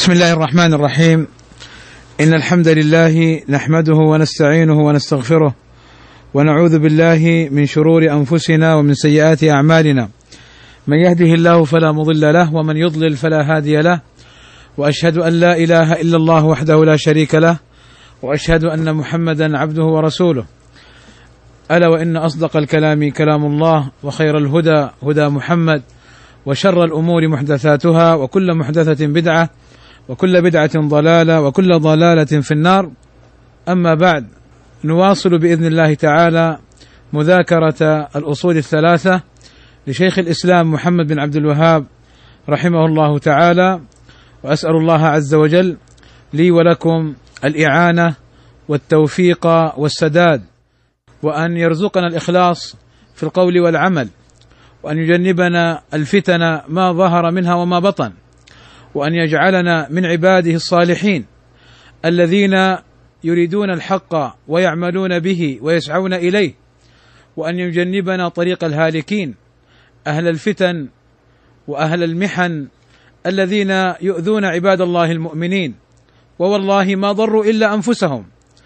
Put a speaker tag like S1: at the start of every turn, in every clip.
S1: بسم الله الرحمن الرحيم. إن الحمد لله نحمده ونستعينه ونستغفره ونعوذ بالله من شرور أنفسنا ومن سيئات أعمالنا، من يهده الله فلا مضل له ومن يضلل فلا هادي له، وأشهد أن لا إله إلا الله وحده لا شريك له، وأشهد أن محمدا عبده ورسوله. ألا وإن أصدق الكلام كلام الله، وخير الهدى هدى محمد، وشر الأمور محدثاتها، وكل محدثة بدعة، وكل بدعة ضلالة، وكل ضلالة في النار. أما بعد، نواصل بإذن الله تعالى مذاكرة الأصول الثلاثة لشيخ الإسلام محمد بن عبد الوهاب رحمه الله تعالى، وأسأل الله عز وجل لي ولكم الإعانة والتوفيق والسداد، وأن يرزقنا الإخلاص في القول والعمل، وأن يجنبنا الفتن ما ظهر منها وما بطن، وأن يجعلنا من عباده الصالحين الذين يريدون الحق ويعملون به ويسعون إليه، وأن يجنبنا طريق الهالكين أهل الفتن وأهل المحن الذين يؤذون عباد الله المؤمنين، ووالله ما ضروا إلا أنفسهم،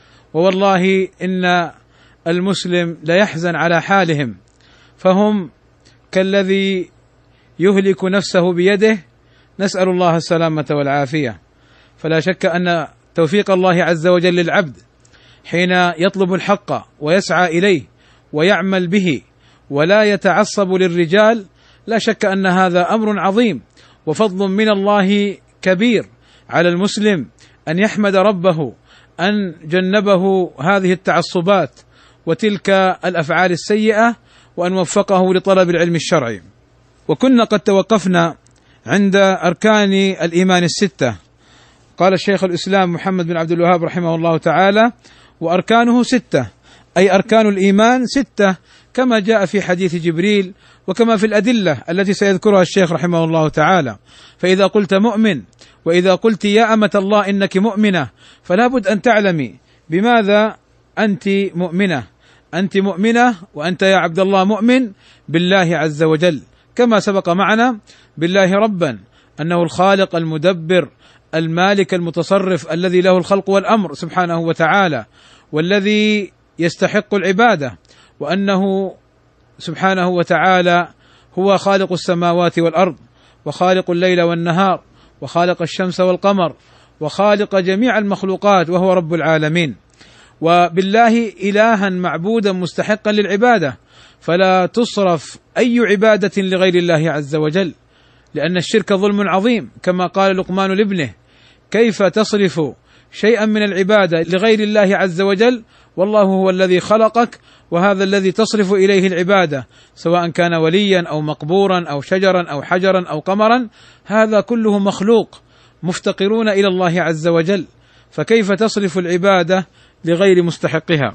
S1: ووالله إن المسلم ليحزن على حالهم، فهم كالذي يهلك نفسه بيده، نسأل الله السلامة والعافية. فلا شك أن توفيق الله عز وجل للعبد حين يطلب الحق ويسعى إليه ويعمل به ولا يتعصب للرجال، لا شك أن هذا أمر عظيم وفضل من الله كبير على المسلم، أن يحمد ربه أن جنبه هذه التعصبات وتلك الأفعال السيئة، وأن وفقه لطلب العلم الشرعي. وكنا قد توقفنا عند أركان الإيمان الستة. قال الشيخ الإسلام محمد بن عبد الوهاب رحمه الله تعالى: وأركانه ستة، أي أركان الإيمان ستة، كما جاء في حديث جبريل وكما في الأدلة التي سيذكرها الشيخ رحمه الله تعالى. فإذا قلت مؤمن، وإذا قلت يا أمة الله إنك مؤمنة، فلا بد أن تعلمي بماذا أنت مؤمنة. أنت مؤمنة وأنت يا عبد الله مؤمن بالله عز وجل، كما سبق معنا، بالله ربا، أنه الخالق المدبر المالك المتصرف الذي له الخلق والأمر سبحانه وتعالى، والذي يستحق العبادة، وأنه سبحانه وتعالى هو خالق السماوات والأرض، وخالق الليل والنهار، وخالق الشمس والقمر، وخالق جميع المخلوقات، وهو رب العالمين. وبالله إلها معبودا مستحقا للعبادة، فلا تصرف أي عبادة لغير الله عز وجل، لأن الشرك ظلم عظيم، كما قال لقمان لابنه: كيف تصرف شيئا من العبادة لغير الله عز وجل والله هو الذي خلقك، وهذا الذي تصرف إليه العبادة سواء كان وليا أو مقبورا أو شجرا أو حجرا أو قمرا، هذا كله مخلوق مفتقرون إلى الله عز وجل، فكيف تصرف العبادة لغير مستحقها؟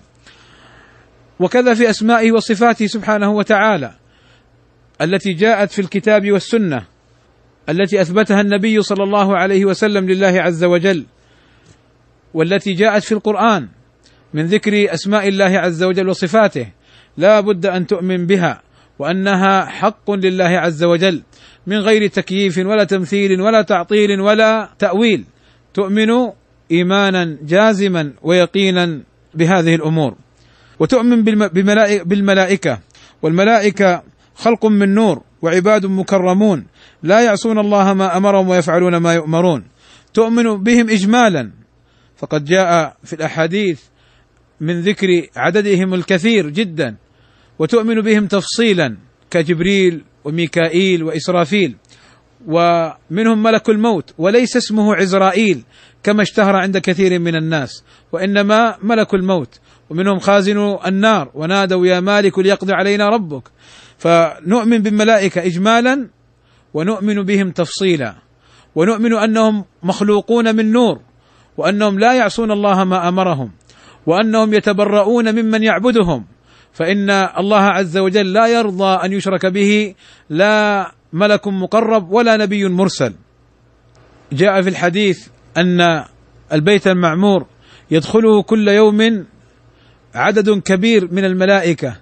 S1: وكذا في أسمائه وصفاته سبحانه وتعالى التي جاءت في الكتاب والسنة، التي أثبتها النبي صلى الله عليه وسلم لله عز وجل، والتي جاءت في القرآن من ذكر أسماء الله عز وجل وصفاته، لا بد أن تؤمن بها، وأنها حق لله عز وجل من غير تكييف ولا تمثيل ولا تعطيل ولا تأويل. تؤمن إيمانا جازما ويقينا بهذه الأمور. وتؤمن بالملائكة، والملائكة خلق من نور وعباد مكرمون لا يعصون الله ما أمرهم ويفعلون ما يؤمرون. تؤمن بهم إجمالا، فقد جاء في الأحاديث من ذكر عددهم الكثير جدا. وتؤمن بهم تفصيلا كجبريل وميكائيل وإسرافيل، ومنهم ملك الموت، وليس اسمه عزرائيل كما اشتهر عند كثير من الناس، وإنما ملك الموت. ومنهم خازن النار، ونادوا يا مالك ليقضي علينا ربك. فنؤمن بالملائكة إجمالا، ونؤمن بهم تفصيلا، ونؤمن أنهم مخلوقون من نور، وأنهم لا يعصون الله ما أمرهم، وأنهم يتبرؤون ممن يعبدهم، فإن الله عز وجل لا يرضى أن يشرك به لا ملك مقرب ولا نبي مرسل. جاء في الحديث أن البيت المعمور يدخله كل يوم عدد كبير من الملائكة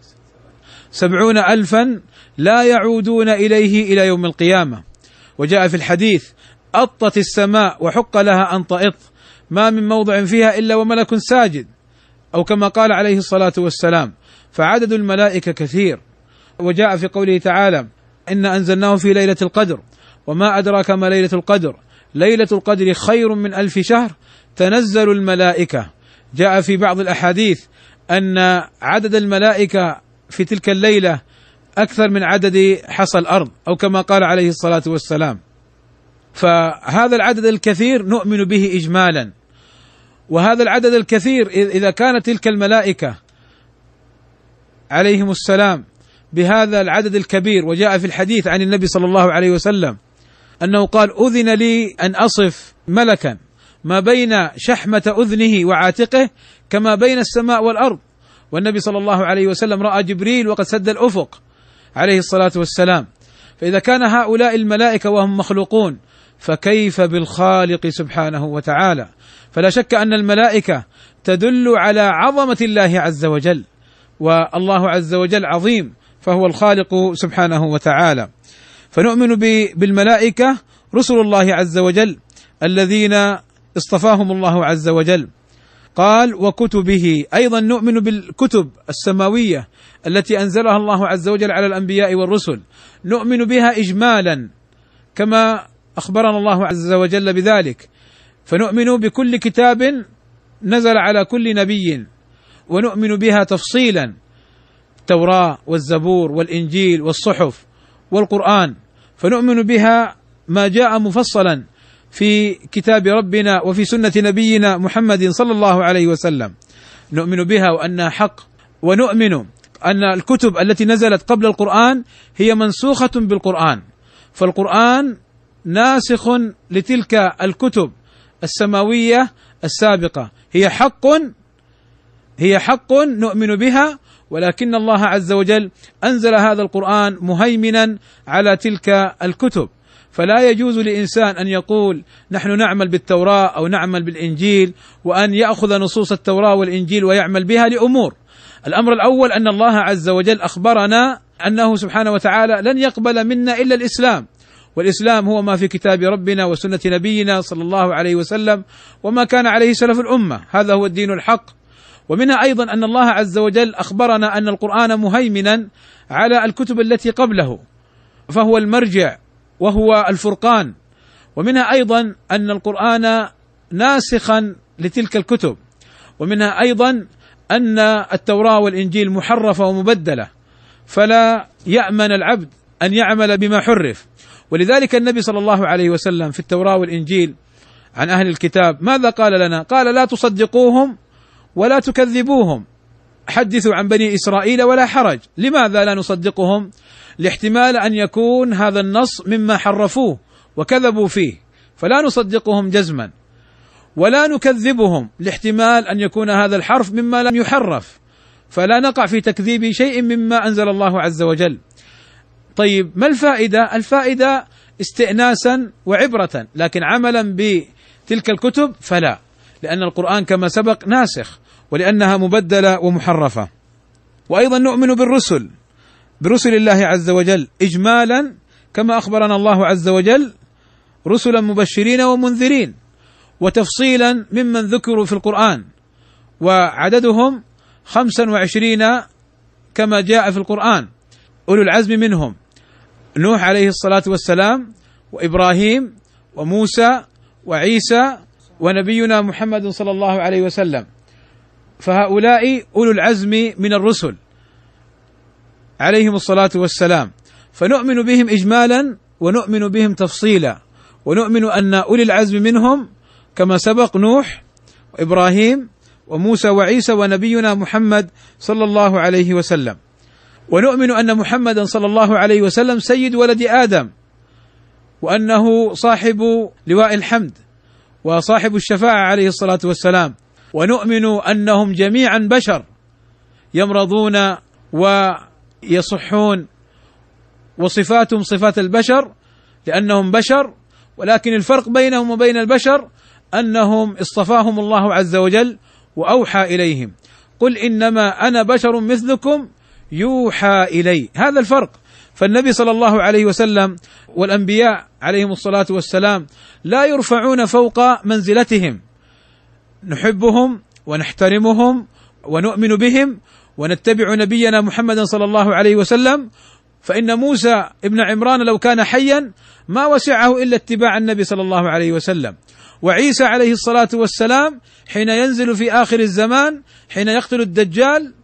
S1: 70,000 لا يعودون إليه إلى يوم القيامة. وجاء في الحديث أطت السماء وحق لها أن تأط، ما من موضع فيها إلا وملك ساجد، أو كما قال عليه الصلاة والسلام. فعدد الملائكة كثير. وجاء في قوله تعالى: إن أنزلناه في ليلة القدر وما أدراك ما ليلة القدر ليلة القدر خير من 1000 شهر تنزل الملائكة. جاء في بعض الأحاديث أن عدد الملائكة في تلك الليلة أكثر من عدد حصى الأرض، أو كما قال عليه الصلاة والسلام. فهذا العدد الكثير نؤمن به إجمالا، وهذا العدد الكثير إذا كانت تلك الملائكة عليهم السلام بهذا العدد الكبير، وجاء في الحديث عن النبي صلى الله عليه وسلم أنه قال: أذن لي أن أصف ملكا ما بين شحمة أذنه وعاتقه كما بين السماء والأرض. والنبي صلى الله عليه وسلم رأى جبريل وقد سد الأفق عليه الصلاة والسلام. فإذا كان هؤلاء الملائكة وهم مخلوقون، فكيف بالخالق سبحانه وتعالى؟ فلا شك أن الملائكة تدل على عظمة الله عز وجل، والله عز وجل عظيم، فهو الخالق سبحانه وتعالى. فنؤمن بالملائكة رسل الله عز وجل الذين اصطفاهم الله عز وجل. قال: وكتبه، أيضا نؤمن بالكتب السماوية التي أنزلها الله عز وجل على الأنبياء والرسل، نؤمن بها إجمالا كما أخبرنا الله عز وجل بذلك. فنؤمن بكل كتاب نزل على كل نبي، ونؤمن بها تفصيلا: التوراة والزبور والإنجيل والصحف والقرآن. فنؤمن بها ما جاء مفصلا في كتاب ربنا وفي سنة نبينا محمد صلى الله عليه وسلم، نؤمن بها وأنها حق. ونؤمن أن الكتب التي نزلت قبل القرآن هي منسوخة بالقرآن، فالقرآن ناسخ لتلك الكتب السماوية السابقة. هي حق نؤمن بها، ولكن الله عز وجل أنزل هذا القرآن مهيمنا على تلك الكتب. فلا يجوز لإنسان أن يقول نحن نعمل بالتوراة أو نعمل بالإنجيل، وأن يأخذ نصوص التوراة والإنجيل ويعمل بها لأمور. الأمر الأول أن الله عز وجل أخبرنا أنه سبحانه وتعالى لن يقبل منا إلا الإسلام، والإسلام هو ما في كتاب ربنا وسنة نبينا صلى الله عليه وسلم وما كان عليه سلف الأمة، هذا هو الدين الحق. ومنها أيضا أن الله عز وجل أخبرنا أن القرآن مهيمنا على الكتب التي قبله، فهو المرجع وهو الفرقان. ومنها أيضا أن القرآن ناسخا لتلك الكتب. ومنها أيضا أن التوراة والإنجيل محرفة ومبدلة، فلا يأمن العبد أن يعمل بما حرف. ولذلك النبي صلى الله عليه وسلم في التوراة والإنجيل عن أهل الكتاب ماذا قال لنا؟ قال: لا تصدقوهم ولا تكذبوهم، حدثوا عن بني إسرائيل ولا حرج. لماذا لا نصدقهم؟ لاحتمال أن يكون هذا النص مما حرفوه وكذبوا فيه، فلا نصدقهم جزما. ولا نكذبهم لاحتمال أن يكون هذا الحرف مما لم يحرف، فلا نقع في تكذيب شيء مما أنزل الله عز وجل. طيب، ما الفائدة؟ الفائدة استئناسا وعبرة، لكن عملا بتلك الكتب فلا، لأن القرآن كما سبق ناسخ، ولأنها مبدلة ومحرفة. وأيضا نؤمن برسل الله عز وجل إجمالا كما أخبرنا الله عز وجل، رسلا مبشرين ومنذرين، وتفصيلا ممن ذكروا في القرآن، وعددهم 25 كما جاء في القرآن. أولو العزم منهم نوح عليه الصلاة والسلام، وإبراهيم، وموسى، وعيسى، ونبينا محمد صلى الله عليه وسلم. فهؤلاء أولو العزم من الرسل عليهم الصلاة والسلام، فنؤمن بهم إجمالا ونؤمن بهم تفصيلا. ونؤمن أن أولي العزم منهم كما سبق نوح وإبراهيم وموسى وعيسى ونبينا محمد صلى الله عليه وسلم. ونؤمن أن محمدا صلى الله عليه وسلم سيد ولد آدم، وأنه صاحب لواء الحمد وصاحب الشفاعة عليه الصلاة والسلام. ونؤمن أنهم جميعا بشر يمرضون ويصحون، وصفاتهم صفات البشر لأنهم بشر، ولكن الفرق بينهم وبين البشر أنهم اصطفاهم الله عز وجل وأوحى إليهم. قل إنما أنا بشر مثلكم يوحى إلي، هذا الفرق. فالنبي صلى الله عليه وسلم والأنبياء عليهم الصلاة والسلام لا يرفعون فوق منزلتهم، نحبهم ونحترمهم ونؤمن بهم ونتبع نبينا محمدا صلى الله عليه وسلم. فإن موسى ابن عمران لو كان حيا ما وسعه إلا اتباع النبي صلى الله عليه وسلم، وعيسى عليه الصلاة والسلام حين ينزل في آخر الزمان حين يقتل الدجال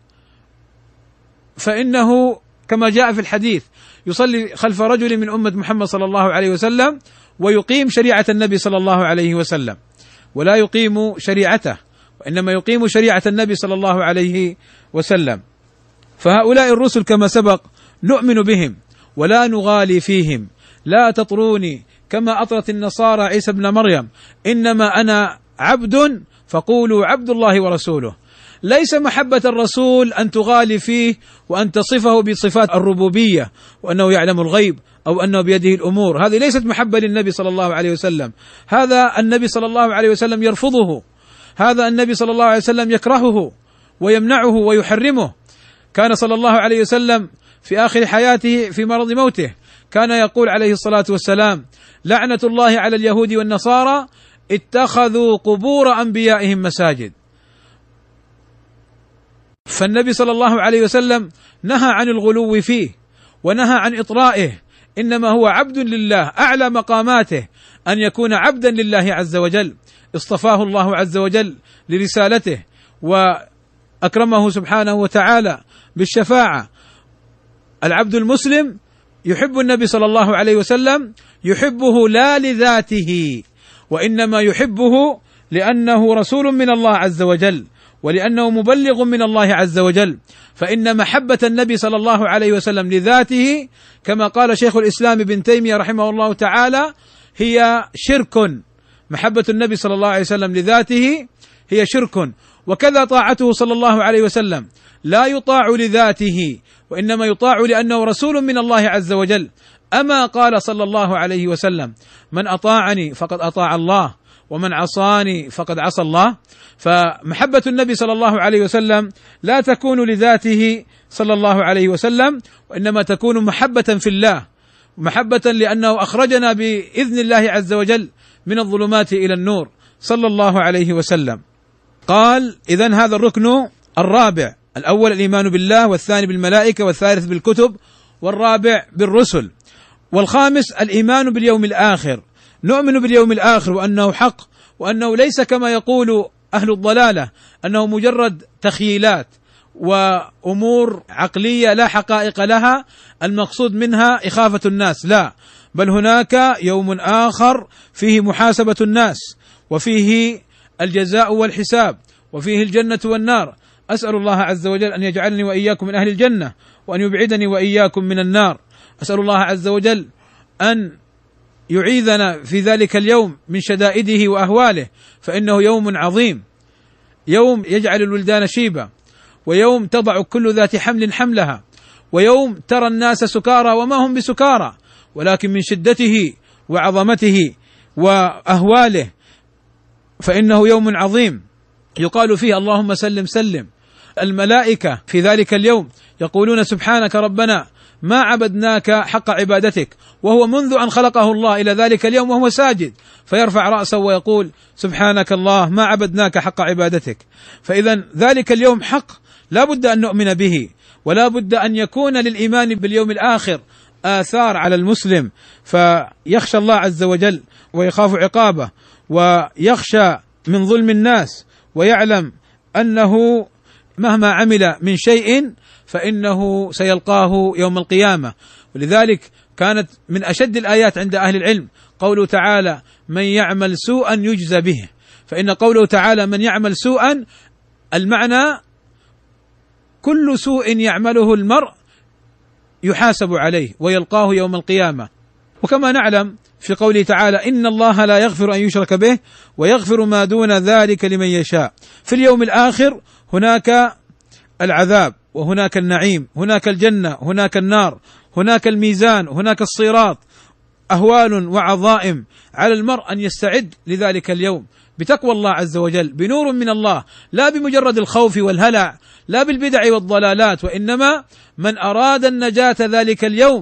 S1: فإنه كما جاء في الحديث يصلي خلف رجل من أمة محمد صلى الله عليه وسلم ويقيم شريعة النبي صلى الله عليه وسلم، ولا يقيم شريعته وإنما يقيم شريعة النبي صلى الله عليه وسلم. فهؤلاء الرسل كما سبق نؤمن بهم ولا نغالي فيهم، لا تطروني كما أطرت النصارى عيسى ابن مريم، إنما أنا عبد فقولوا عبد الله ورسوله. ليس محبة الرسول أن تغالي فيه وأن تصفه بصفات الربوبية وأنه يعلم الغيب أو أنه بيده الأمور، هذه ليست محبة للنبي صلى الله عليه وسلم، هذا النبي صلى الله عليه وسلم يرفضه، هذا النبي صلى الله عليه وسلم يكرهه ويمنعه ويحرمه. كان صلى الله عليه وسلم في آخر حياته في مرض موته كان يقول عليه الصلاة والسلام: لعنة الله على اليهود والنصارى اتخذوا قبور أنبيائهم مساجد. فالنبي صلى الله عليه وسلم نهى عن الغلو فيه ونهى عن إطرائه، إنما هو عبد لله، أعلى مقاماته أن يكون عبدا لله عز وجل، اصطفاه الله عز وجل لرسالته وأكرمه سبحانه وتعالى بالشفاعة. العبد المسلم يحب النبي صلى الله عليه وسلم، يحبه لا لذاته وإنما يحبه لأنه رسول من الله عز وجل ولأنه مبلغ من الله عز وجل. فإن محبة النبي صلى الله عليه وسلم لذاته كما قال شيخ الإسلام ابن تيمية رحمه الله تعالى هي شرك، محبة النبي صلى الله عليه وسلم لذاته هي شرك. وكذا طاعته صلى الله عليه وسلم لا يطاع لذاته وإنما يطاع لأنه رسول من الله عز وجل. أما قال صلى الله عليه وسلم: من أطاعني فقد أطاع الله ومن عصاني فقد عصى الله. فمحبة النبي صلى الله عليه وسلم لا تكون لذاته صلى الله عليه وسلم وإنما تكون محبة في الله، محبة لأنه أخرجنا بإذن الله عز وجل من الظلمات إلى النور صلى الله عليه وسلم. قال: إذن هذا الركن الرابع، الأول الإيمان بالله، والثاني بالملائكة، والثالث بالكتب، والرابع بالرسل، والخامس الإيمان باليوم الآخر. نؤمن باليوم الآخر وأنه حق، وأنه ليس كما يقول أهل الضلالة أنه مجرد تخيلات وأمور عقلية لا حقائق لها المقصود منها إخافة الناس، لا، بل هناك يوم آخر فيه محاسبة الناس وفيه الجزاء والحساب وفيه الجنة والنار. أسأل الله عز وجل أن يجعلني وإياكم من أهل الجنة وأن يبعدني وإياكم من النار. أسأل الله عز وجل أن يعيذنا في ذلك اليوم من شدائده وأهواله، فإنه يوم عظيم، يوم يجعل الولدان شيبا، ويوم تضع كل ذات حمل حملها، ويوم ترى الناس سكارى وما هم بسكارى ولكن من شدته وعظمته وأهواله، فإنه يوم عظيم يقال فيه اللهم سلم سلم. الملائكة في ذلك اليوم يقولون: سبحانك ربنا ما عبدناك حق عبادتك، وهو منذ أن خلقه الله إلى ذلك اليوم وهو ساجد، فيرفع رأسه ويقول: سبحانك الله ما عبدناك حق عبادتك. فإذا ذلك اليوم حق لا بد أن نؤمن به، ولا بد أن يكون للإيمان باليوم الآخر آثار على المسلم، فيخشى الله عز وجل ويخاف عقابه ويخشى من ظلم الناس، ويعلم أنه مهما عمل من شيء فإنه سيلقاه يوم القيامة. ولذلك كانت من أشد الآيات عند أهل العلم قوله تعالى: من يعمل سوءا يجزى به. فإن قوله تعالى من يعمل سوءا المعنى كل سوء يعمله المرء يحاسب عليه ويلقاه يوم القيامة. وكما نعلم في قوله تعالى: إن الله لا يغفر أن يشرك به ويغفر ما دون ذلك لمن يشاء. في اليوم الآخر هناك العذاب وهناك النعيم، هناك الجنة، هناك النار، هناك الميزان، هناك الصراط، أهوال وعظائم. على المرء أن يستعد لذلك اليوم بتقوى الله عز وجل، بنور من الله، لا بمجرد الخوف والهلع، لا بالبدع والضلالات، وإنما من أراد النجاة ذلك اليوم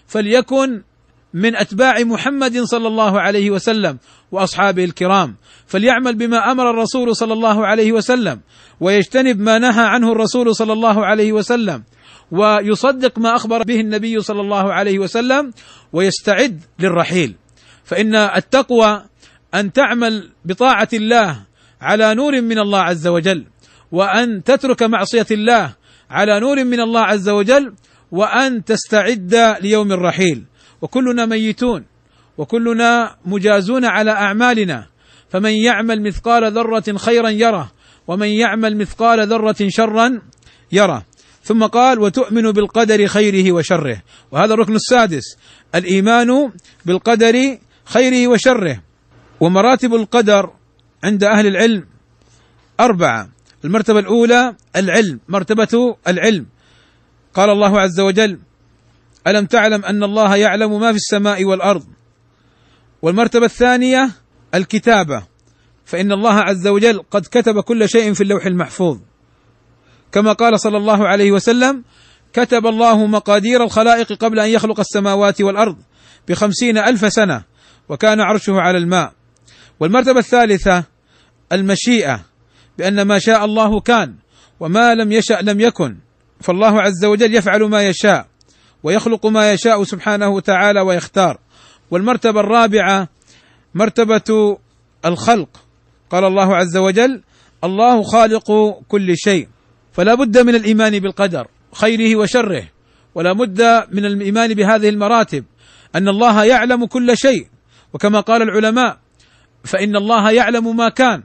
S1: فليكن من أتباع محمد صلى الله عليه وسلم وأصحابه الكرام، فليعمل بما أمر الرسول صلى الله عليه وسلم، ويجتنب ما نهى عنه الرسول صلى الله عليه وسلم، ويصدق ما أخبر به النبي صلى الله عليه وسلم، ويستعد للرحيل. فإن التقوى أن تعمل بطاعة الله على نور من الله عز وجل، وأن تترك معصية الله على نور من الله عز وجل، وأن تستعد ليوم الرحيل. وكلنا ميتون، وكلنا مجازون على أعمالنا، فمن يعمل مثقال ذرة خيرا يره، ومن يعمل مثقال ذرة شرا يره. ثم قال: وتؤمن بالقدر خيره وشره. وهذا الركن السادس، الإيمان بالقدر خيره وشره. ومراتب القدر عند أهل العلم 4. المرتبة الأولى العلم، مرتبة العلم. قال الله عز وجل: ألم تعلم أن الله يعلم ما في السماء والأرض. والمرتبة الثانية الكتابة، فإن الله عز وجل قد كتب كل شيء في اللوح المحفوظ، كما قال صلى الله عليه وسلم: كتب الله مقادير الخلائق قبل أن يخلق السماوات والأرض ب50,000 سنة، وكان عرشه على الماء. والمرتبة الثالثة المشيئة، بأن ما شاء الله كان، وما لم يشأ لم يكن، فالله عز وجل يفعل ما يشاء ويخلق ما يشاء سبحانه وتعالى ويختار. والمرتبة الرابعة مرتبة الخلق، قال الله عز وجل: الله خالق كل شيء. فلا بد من الإيمان بالقدر خيره وشره، ولا بد من الإيمان بهذه المراتب، أن الله يعلم كل شيء، وكما قال العلماء: فإن الله يعلم ما كان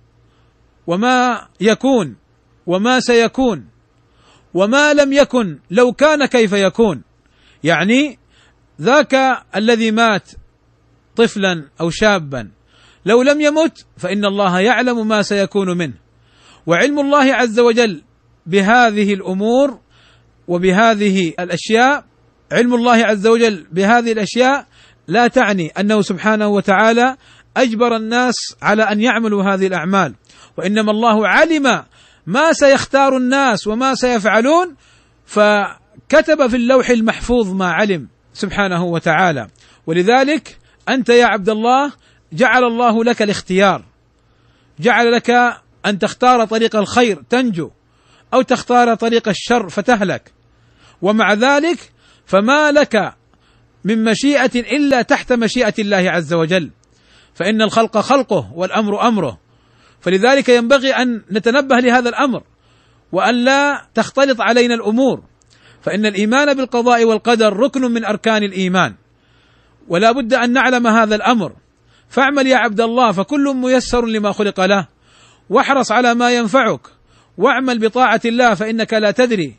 S1: وما يكون وما سيكون وما لم يكن لو كان كيف يكون. يعني ذاك الذي مات طفلا أو شابا لو لم يمت فإن الله يعلم ما سيكون منه. وعلم الله عز وجل بهذه الأمور وبهذه الأشياء، علم الله عز وجل بهذه الأشياء لا تعني أنه سبحانه وتعالى أجبر الناس على أن يعملوا هذه الأعمال، وإنما الله علم ما سيختار الناس وما سيفعلون، فكتب في اللوح المحفوظ ما علم سبحانه وتعالى. ولذلك أنت يا عبد الله جعل الله لك الاختيار، جعل لك أن تختار طريق الخير تنجو، أو تختار طريق الشر فتهلك. ومع ذلك فما لك من مشيئة إلا تحت مشيئة الله عز وجل، فإن الخلق خلقه والأمر أمره. فلذلك ينبغي أن نتنبه لهذا الأمر، وأن لا تختلط علينا الأمور، فإن الإيمان بالقضاء والقدر ركن من أركان الإيمان، ولا بد أن نعلم هذا الأمر. فاعمل يا عبد الله، فكل ميسر لما خلق له، واحرص على ما ينفعك، واعمل بطاعة الله، فإنك لا تدري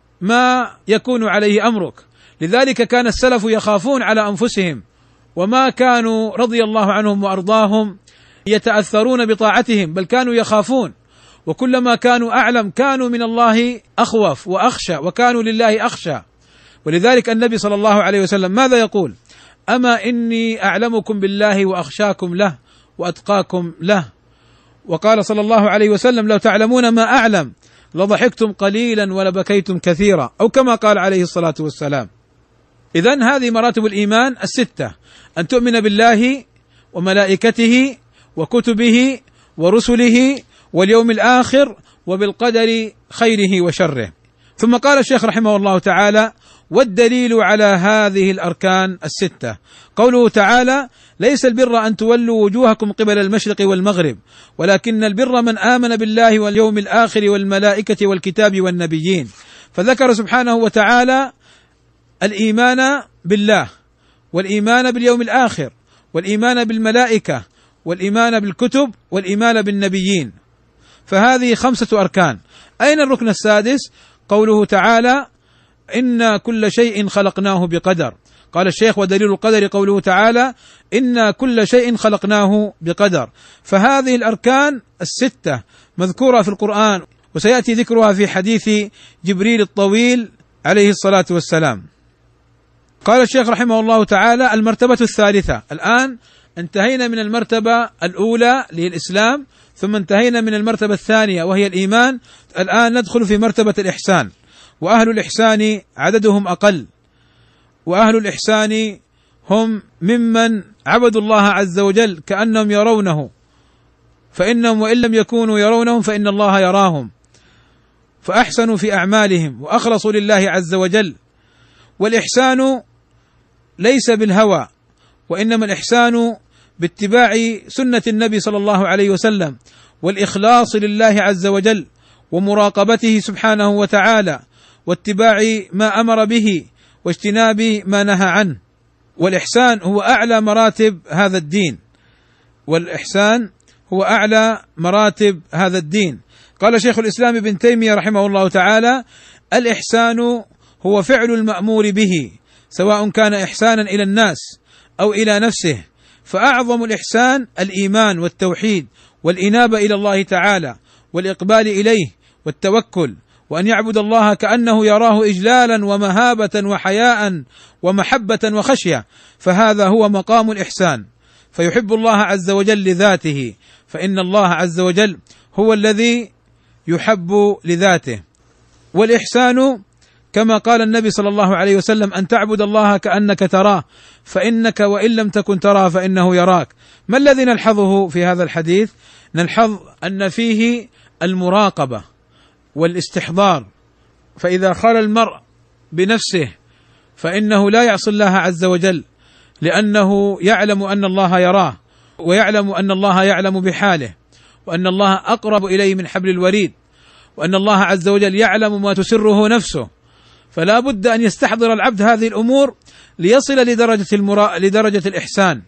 S1: ما يكون عليه أمرك. لذلك كان السلف يخافون على أنفسهم، وما كانوا رضي الله عنهم وأرضاهم يتأثرون بطاعتهم، بل كانوا يخافون، وكلما كانوا أعلم كانوا من الله أخوف وأخشى، وكانوا لله أخشى. ولذلك النبي صلى الله عليه وسلم ماذا يقول؟ أما إني أعلمكم بالله وأخشاكم له وأتقاكم له. وقال صلى الله عليه وسلم: لو تعلمون ما أعلم لضحكتم قليلا ولبكيتم كثيرا، أو كما قال عليه الصلاة والسلام. إذن هذه مراتب الإيمان 6: أن تؤمن بالله وملائكته وكتبه ورسله واليوم الآخر وبالقدر خيره وشره. ثم قال الشيخ رحمه الله تعالى: والدليل على هذه الأركان 6 قوله تعالى: ليس البر أن تولوا وجوهكم قبل المشرق والمغرب، ولكن البر من آمن بالله واليوم الآخر والملائكة والكتاب والنبيين. فذكر سبحانه وتعالى الإيمان بالله، والإيمان باليوم الآخر، والإيمان بالملائكة، والإيمان بالكتب، والإيمان بالنبيين. فهذه 5 أركان. أين الركن السادس؟ قوله تعالى: إنا كل شيء خلقناه بقدر. قال الشيخ: ودليل القدر قوله تعالى: إنا كل شيء خلقناه بقدر. فهذه الأركان 6 مذكورة في القرآن، وسيأتي ذكرها في حديث جبريل الطويل عليه الصلاة والسلام. قال الشيخ رحمه الله تعالى: المرتبة الثالثة. الآن انتهينا من المرتبة الأولى للإسلام، ثم انتهينا من المرتبة الثانية وهي الإيمان. الآن ندخل في مرتبة الإحسان، وأهل الإحسان عددهم أقل، وأهل الإحسان هم ممن عبدوا الله عز وجل كأنهم يرونه، فإنهم وإن لم يكونوا يرونهم فإن الله يراهم، فأحسنوا في أعمالهم وأخلصوا لله عز وجل. والإحسان ليس بالهوى، وإنما الإحسان باتباع سنة النبي صلى الله عليه وسلم، والإخلاص لله عز وجل، ومراقبته سبحانه وتعالى، واتباع ما أمر به، واجتناب ما نهى عنه. والإحسان هو أعلى مراتب هذا الدين، والإحسان هو أعلى مراتب هذا الدين. قال شيخ الإسلام ابن تيمية رحمه الله تعالى: الإحسان هو فعل المأمور به، سواء كان إحسانا إلى الناس أو إلى نفسه، فأعظم الإحسان الإيمان والتوحيد والإنابة إلى الله تعالى والإقبال إليه والتوكل، وأن يعبد الله كأنه يراه إجلالا ومهابة وحياء ومحبة وخشية، فهذا هو مقام الإحسان. فيحب الله عز وجل لذاته، فإن الله عز وجل هو الذي يحب لذاته. والإحسان كما قال النبي صلى الله عليه وسلم: أن تعبد الله كأنك تراه فإنك وإن لم تكن تراه فإنه يراك. ما الذي نلحظه في هذا الحديث؟ نلحظ أن فيه المراقبة والاستحضار، فإذا خال المرء بنفسه فإنه لا يعصي الله عز وجل، لأنه يعلم أن الله يراه، ويعلم أن الله يعلم بحاله، وأن الله أقرب إليه من حبل الوريد، وأن الله عز وجل يعلم ما تسره نفسه. فلا بد أن يستحضر العبد هذه الأمور ليصل لدرجة الإحسان،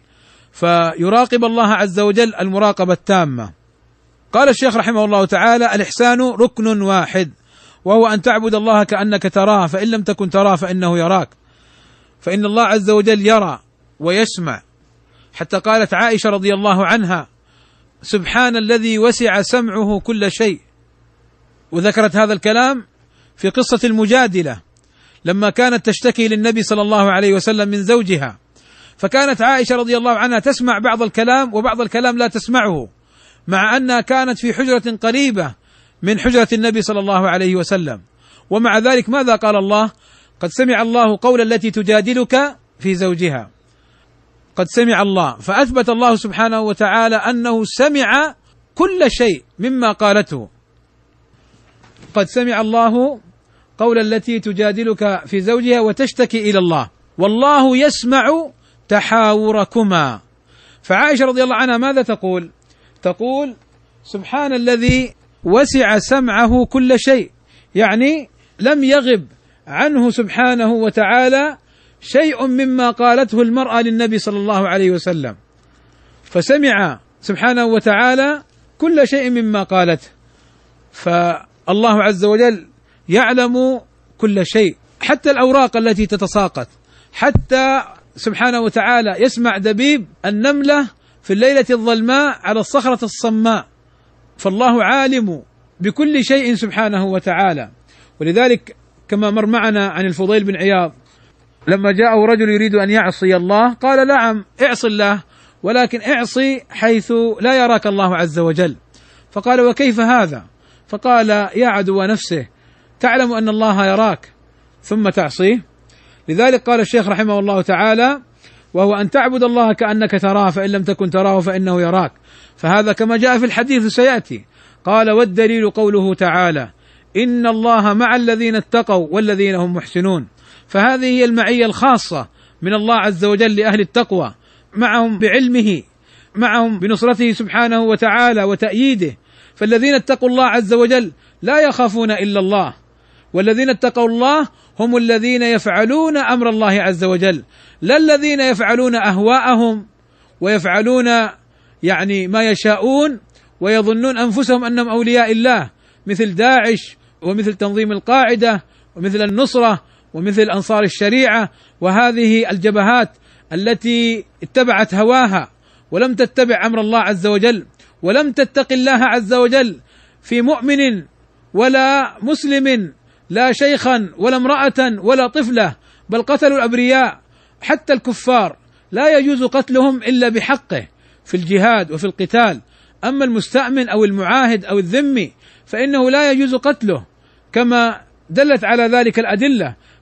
S1: فيراقب الله عز وجل المراقبة التامة. قال الشيخ رحمه الله تعالى: الإحسان ركن واحد، وهو أن تعبد الله كأنك تراه فإن لم تكن تراه فإنه يراك. فإن الله عز وجل يرى ويسمع، حتى قالت عائشة رضي الله عنها: سبحان الذي وسع سمعه كل شيء. وذكرت هذا الكلام في قصة المجادلة لما كانت تشتكي للنبي صلى الله عليه وسلم من زوجها، فكانت عائشة رضي الله عنها تسمع بعض الكلام وبعض الكلام لا تسمعه، مع أنها كانت في حجرة قريبة من حجرة النبي صلى الله عليه وسلم، ومع ذلك ماذا قال الله؟ قد سمع الله قول التي تجادلك في زوجها. قد سمع الله، فأثبت الله سبحانه وتعالى أنه سمع كل شيء مما قالته. قد سمع الله قول التي تجادلك في زوجها وتشتكي إلى الله، والله يسمع تحاوركما. فعائشة رضي الله عنها ماذا تقول؟ تقول: سبحان الذي وسع سمعه كل شيء، يعني لم يغب عنه سبحانه وتعالى شيء مما قالته المرأة للنبي صلى الله عليه وسلم، فسمع سبحانه وتعالى كل شيء مما قالته. فالله عز وجل يعلم كل شيء، حتى الأوراق التي تتساقط، حتى سبحانه وتعالى يسمع دبيب النملة في الليلة الظلماء على الصخرة الصماء، فالله عالم بكل شيء سبحانه وتعالى. ولذلك كما مر معنا عن الفضيل بن عياض لما جاءه رجل يريد أن يعصي الله قال: نعم اعصي الله، ولكن اعصي حيث لا يراك الله عز وجل. فقال: وكيف هذا؟ فقال: يا عدو نفسه، تعلم أن الله يراك ثم تعصيه. لذلك قال الشيخ رحمه الله تعالى: وهو أن تعبد الله كأنك تراه فإن لم تكن تراه فإنه يراك. فهذا كما جاء في الحديث سيأتي. قال: والدليل قوله تعالى: إن الله مع الذين اتقوا والذين هم محسنون. فهذه هي المعية الخاصة من الله عز وجل لأهل التقوى، معهم بعلمه، معهم بنصرته سبحانه وتعالى وتأييده. فالذين اتقوا الله عز وجل لا يخافون إلا الله، والذين اتقوا الله هم الذين يفعلون أمر الله عز وجل، لا الذين يفعلون أهواءهم ويفعلون يعني ما يشاءون ويظنون أنفسهم أنهم أولياء الله، مثل داعش ومثل تنظيم القاعدة ومثل النصرة ومثل أنصار الشريعة، وهذه الجبهات التي اتبعت هواها ولم تتبع أمر الله عز وجل، ولم تتق الله عز وجل في مؤمن ولا مسلم، لا شيخا ولا امرأة ولا طفلة، بل قتلوا الأبرياء حتى الكفار لا يجوز قتلهم إلا بحقه في الجهاد وفي القتال. أما المستأمن أو المعاهد أو الذمي فإنه لا يجوز قتله، كما دلت على ذلك الأدلة.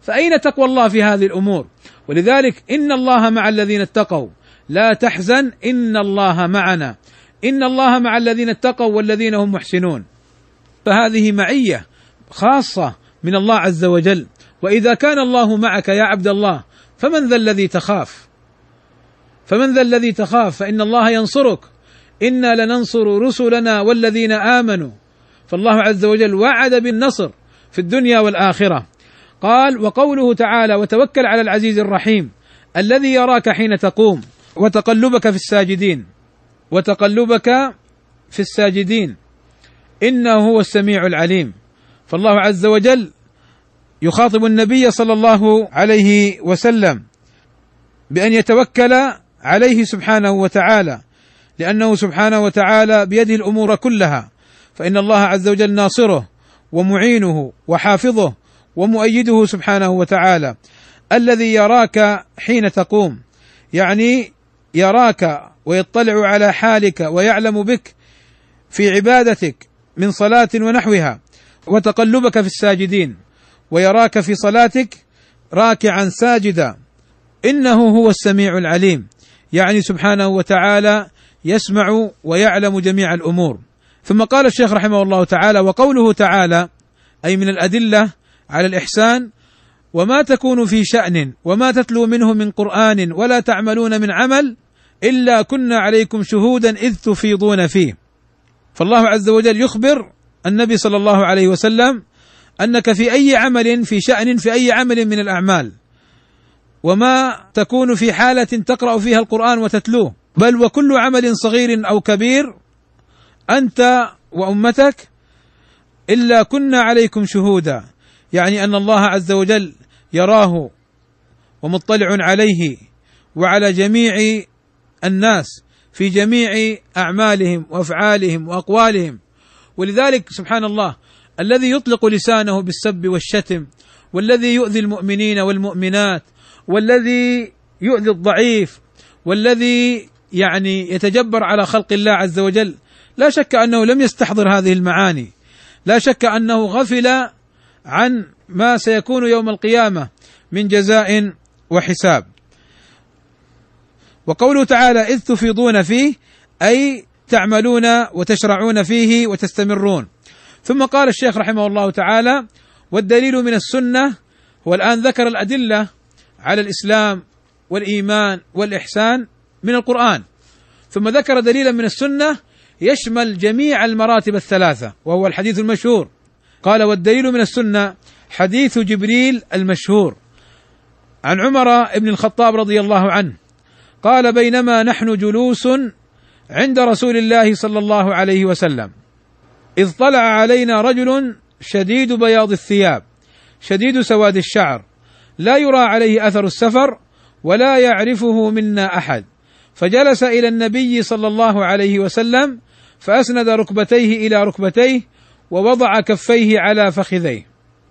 S1: فأين تقوى الله في هذه الأمور؟ ولذلك إن الله مع الذين اتقوا لا تحزن إن الله معنا، إن الله مع الذين اتقوا والذين هم محسنون. فهذه معية خاصة من الله عز وجل. وإذا كان الله معك يا عبد الله فمن ذا الذي تخاف؟ فمن ذا الذي تخاف؟ فإن الله ينصرك، إنا لننصر رسلنا والذين آمنوا. فالله عز وجل وعد بالنصر في الدنيا والآخرة. قال: وقوله تعالى: وتوكل على العزيز الرحيم الذي يراك حين تقوم وتقلبك في الساجدين، وتقلبك في الساجدين إنه هو السميع العليم. فالله عز وجل يخاطب النبي صلى الله عليه وسلم بأن يتوكل عليه سبحانه وتعالى، لأنه سبحانه وتعالى بيده الأمور كلها، فإن الله عز وجل ناصره ومعينه وحافظه ومؤيده سبحانه وتعالى. الذي يراك حين تقوم، يعني يراك ويطلع على حالك ويعلم بك في عبادتك من صلاة ونحوها، وتقلبك في الساجدين، ويراك في صلاتك راكعا ساجدا، إنه هو السميع العليم، يعني سبحانه وتعالى يسمع ويعلم جميع الأمور. ثم قال الشيخ رحمه الله تعالى: وقوله تعالى أي من الأدلة على الإحسان: وما تكون في شأن وما تتلو منه من قرآن ولا تعملون من عمل إلا كنا عليكم شهودا إذ تفيضون فيه. فالله عز وجل يخبر النبي صلى الله عليه وسلم أنك في أي عمل، في شأن، في أي عمل من الأعمال، وما تكون في حالة تقرأ فيها القرآن وتتلوه، بل وكل عمل صغير أو كبير أنت وأمتك إلا كنا عليكم شهودا، يعني أن الله عز وجل يراه ومطلع عليه وعلى جميع الناس في جميع أعمالهم وأفعالهم وأقوالهم. ولذلك سبحان الله الذي يطلق لسانه بالسب والشتم، والذي يؤذي المؤمنين والمؤمنات، والذي يؤذي الضعيف، والذي يعني يتجبر على خلق الله عز وجل، لا شك أنه لم يستحضر هذه المعاني، لا شك أنه غفل عن ما سيكون يوم القيامة من جزاء وحساب. وقوله تعالى: إذ تفيضون فيه، أي تعملون وتشرعون فيه وتستمرون. ثم قال الشيخ رحمه الله تعالى: والدليل من السنة. والآن ذكر الأدلة على الإسلام والإيمان والإحسان من القرآن، ثم ذكر دليلا من السنة يشمل جميع المراتب الثلاثة، وهو الحديث المشهور. قال: والدليل من السنة حديث جبريل المشهور عن عمر بن الخطاب رضي الله عنه قال: بينما نحن جلوس عند رسول الله صلى الله عليه وسلم إذ طلع علينا رجل شديد بياض الثياب شديد سواد الشعر لا يرى عليه أثر السفر ولا يعرفه منا أحد، فجلس إلى النبي صلى الله عليه وسلم فأسند ركبتيه إلى ركبتيه ووضع كفيه على فخذيه.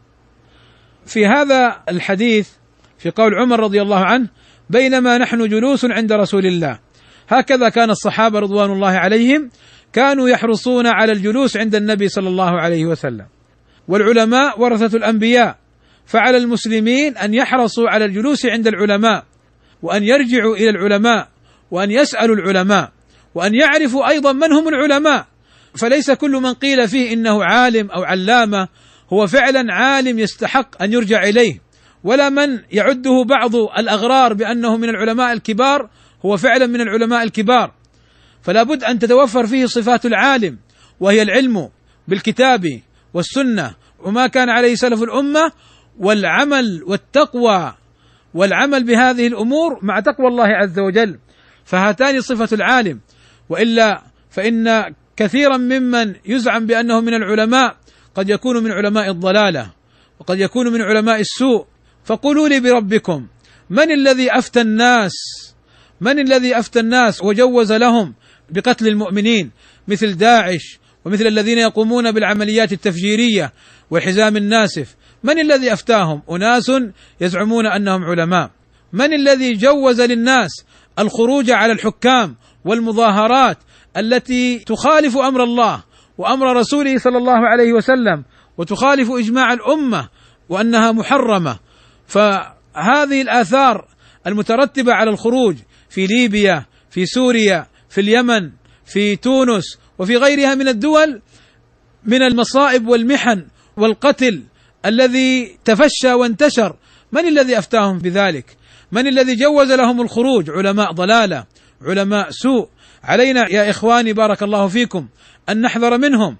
S1: في هذا الحديث في قول عمر رضي الله عنه: بينما نحن جلوس عند رسول الله، هكذا كان الصحابة رضوان الله عليهم كانوا يحرصون على الجلوس عند النبي صلى الله عليه وسلم. والعلماء ورثة الأنبياء، فعلى المسلمين أن يحرصوا على الجلوس عند العلماء، وأن يرجعوا إلى العلماء، وأن يسألوا العلماء، وأن يعرفوا أيضا من هم العلماء. فليس كل من قيل فيه إنه عالم أو علامة هو فعلا عالم يستحق أن يرجع إليه، ولا من يعده بعض الأغرار بأنه من العلماء الكبار هو فعلا من العلماء الكبار. فلا بد أن تتوفر فيه صفات العالم، وهي العلم بالكتاب والسنة وما كان عليه سلف الأمة، والعمل والتقوى، والعمل بهذه الأمور مع تقوى الله عز وجل. فهاتان صفة العالم، وإلا فإن كثيرا ممن يزعم بأنه من العلماء قد يكون من علماء الضلالة، وقد يكون من علماء السوء. فقولوا لي بربكم، من الذي أفتى الناس؟ من الذي أفتى الناس وجوز لهم بقتل المؤمنين مثل داعش ومثل الذين يقومون بالعمليات التفجيرية والحزام الناسف؟ من الذي أفتاهم؟ أناس يزعمون أنهم علماء. من الذي جوز للناس الخروج على الحكام والمظاهرات التي تخالف أمر الله وأمر رسوله صلى الله عليه وسلم وتخالف إجماع الأمة وأنها محرمة؟ فهذه الآثار المترتبة على الخروج في ليبيا، في سوريا، في اليمن، في تونس، وفي غيرها من الدول من المصائب والمحن والقتل الذي تفشى وانتشر، من الذي أفتاهم بذلك؟ من الذي جوز لهم الخروج؟ علماء ضلالة، علماء سوء. علينا يا إخواني بارك الله فيكم أن نحذر منهم.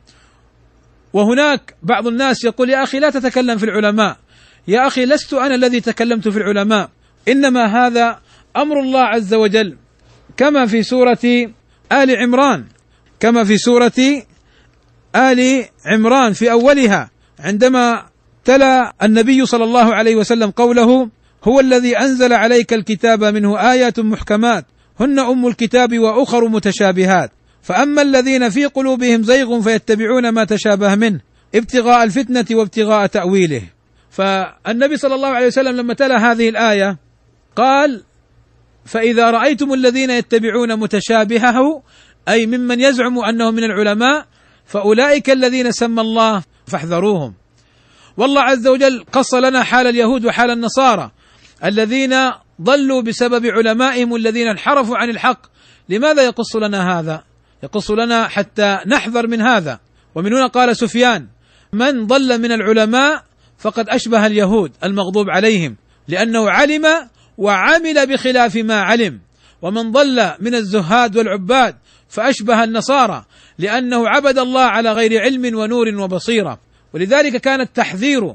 S1: وهناك بعض الناس يقول: يا أخي لا تتكلم في العلماء، يا أخي لست أنا الذي تكلمت في العلماء، إنما هذا أمر الله عز وجل، كما في سورة آل عمران، كما في سورة آل عمران في أولها عندما تلا النبي صلى الله عليه وسلم قوله: هو الذي أنزل عليك الكتاب منه آيات محكمات هن أم الكتاب وأخر متشابهات فأما الذين في قلوبهم زيغ فيتبعون ما تشابه منه ابتغاء الفتنة وابتغاء تأويله. فالنبي صلى الله عليه وسلم لما تلا هذه الآية قال: فإذا رأيتم الذين يتبعون متشابهه، أي ممن يزعم أنه من العلماء، فأولئك الذين سمى الله فاحذروهم. والله عز وجل قص لنا حال اليهود وحال النصارى الذين ضلوا بسبب علمائهم الذين انحرفوا عن الحق. لماذا يقص لنا هذا؟ يقص لنا حتى نحذر من هذا. ومن هنا قال سفيان: من ضل من العلماء فقد أشبه اليهود المغضوب عليهم، لأنه علم وعمل بخلاف ما علم. ومن ضل من الزهاد والعباد فأشبه النصارى، لأنه عبد الله على غير علم ونور وبصيرة. ولذلك كان التحذير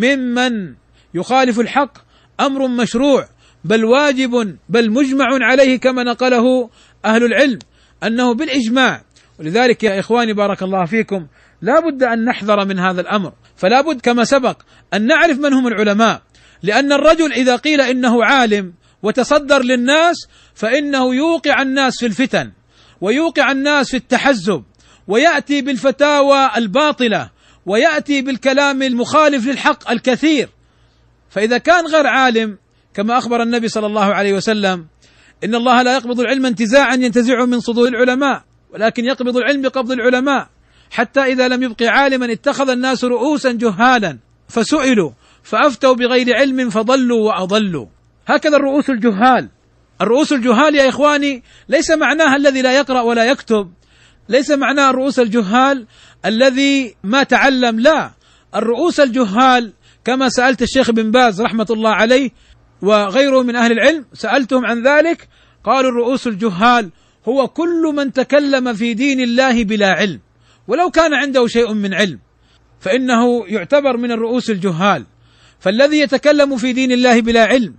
S1: ممن يخالف الحق أمر مشروع، بل واجب، بل مجمع عليه، كما نقله أهل العلم أنه بالإجماع. ولذلك يا إخواني بارك الله فيكم لا بد أن نحذر من هذا الأمر، فلا بد كما سبق أن نعرف من هم العلماء، لأن الرجل إذا قيل إنه عالم وتصدر للناس فإنه يوقع الناس في الفتن ويوقع الناس في التحزب، ويأتي بالفتاوى الباطلة ويأتي بالكلام المخالف للحق الكثير. فإذا كان غير عالم كما أخبر النبي صلى الله عليه وسلم: إن الله لا يقبض العلم انتزاعا ينتزعه من صدور العلماء، ولكن يقبض العلم بقبض العلماء، حتى إذا لم يبق عالما اتخذ الناس رؤوسا جهالا فسئلوا فأفتوا بغير علم فضلوا وأضلوا. هكذا الرؤوس الجهال. الرؤوس الجهال يا إخواني ليس معناها الذي لا يقرأ ولا يكتب، ليس معناها الرؤوس الجهال الذي ما تعلم، لا، الرؤوس الجهال كما سألت الشيخ بن باز رحمة الله عليه وغيره من أهل العلم، سألتهم عن ذلك، قالوا: الرؤوس الجهال هو كل من تكلم في دين الله بلا علم، ولو كان عنده شيء من علم فإنه يعتبر من الرؤوس الجهال. فالذي يتكلم في دين الله بلا علم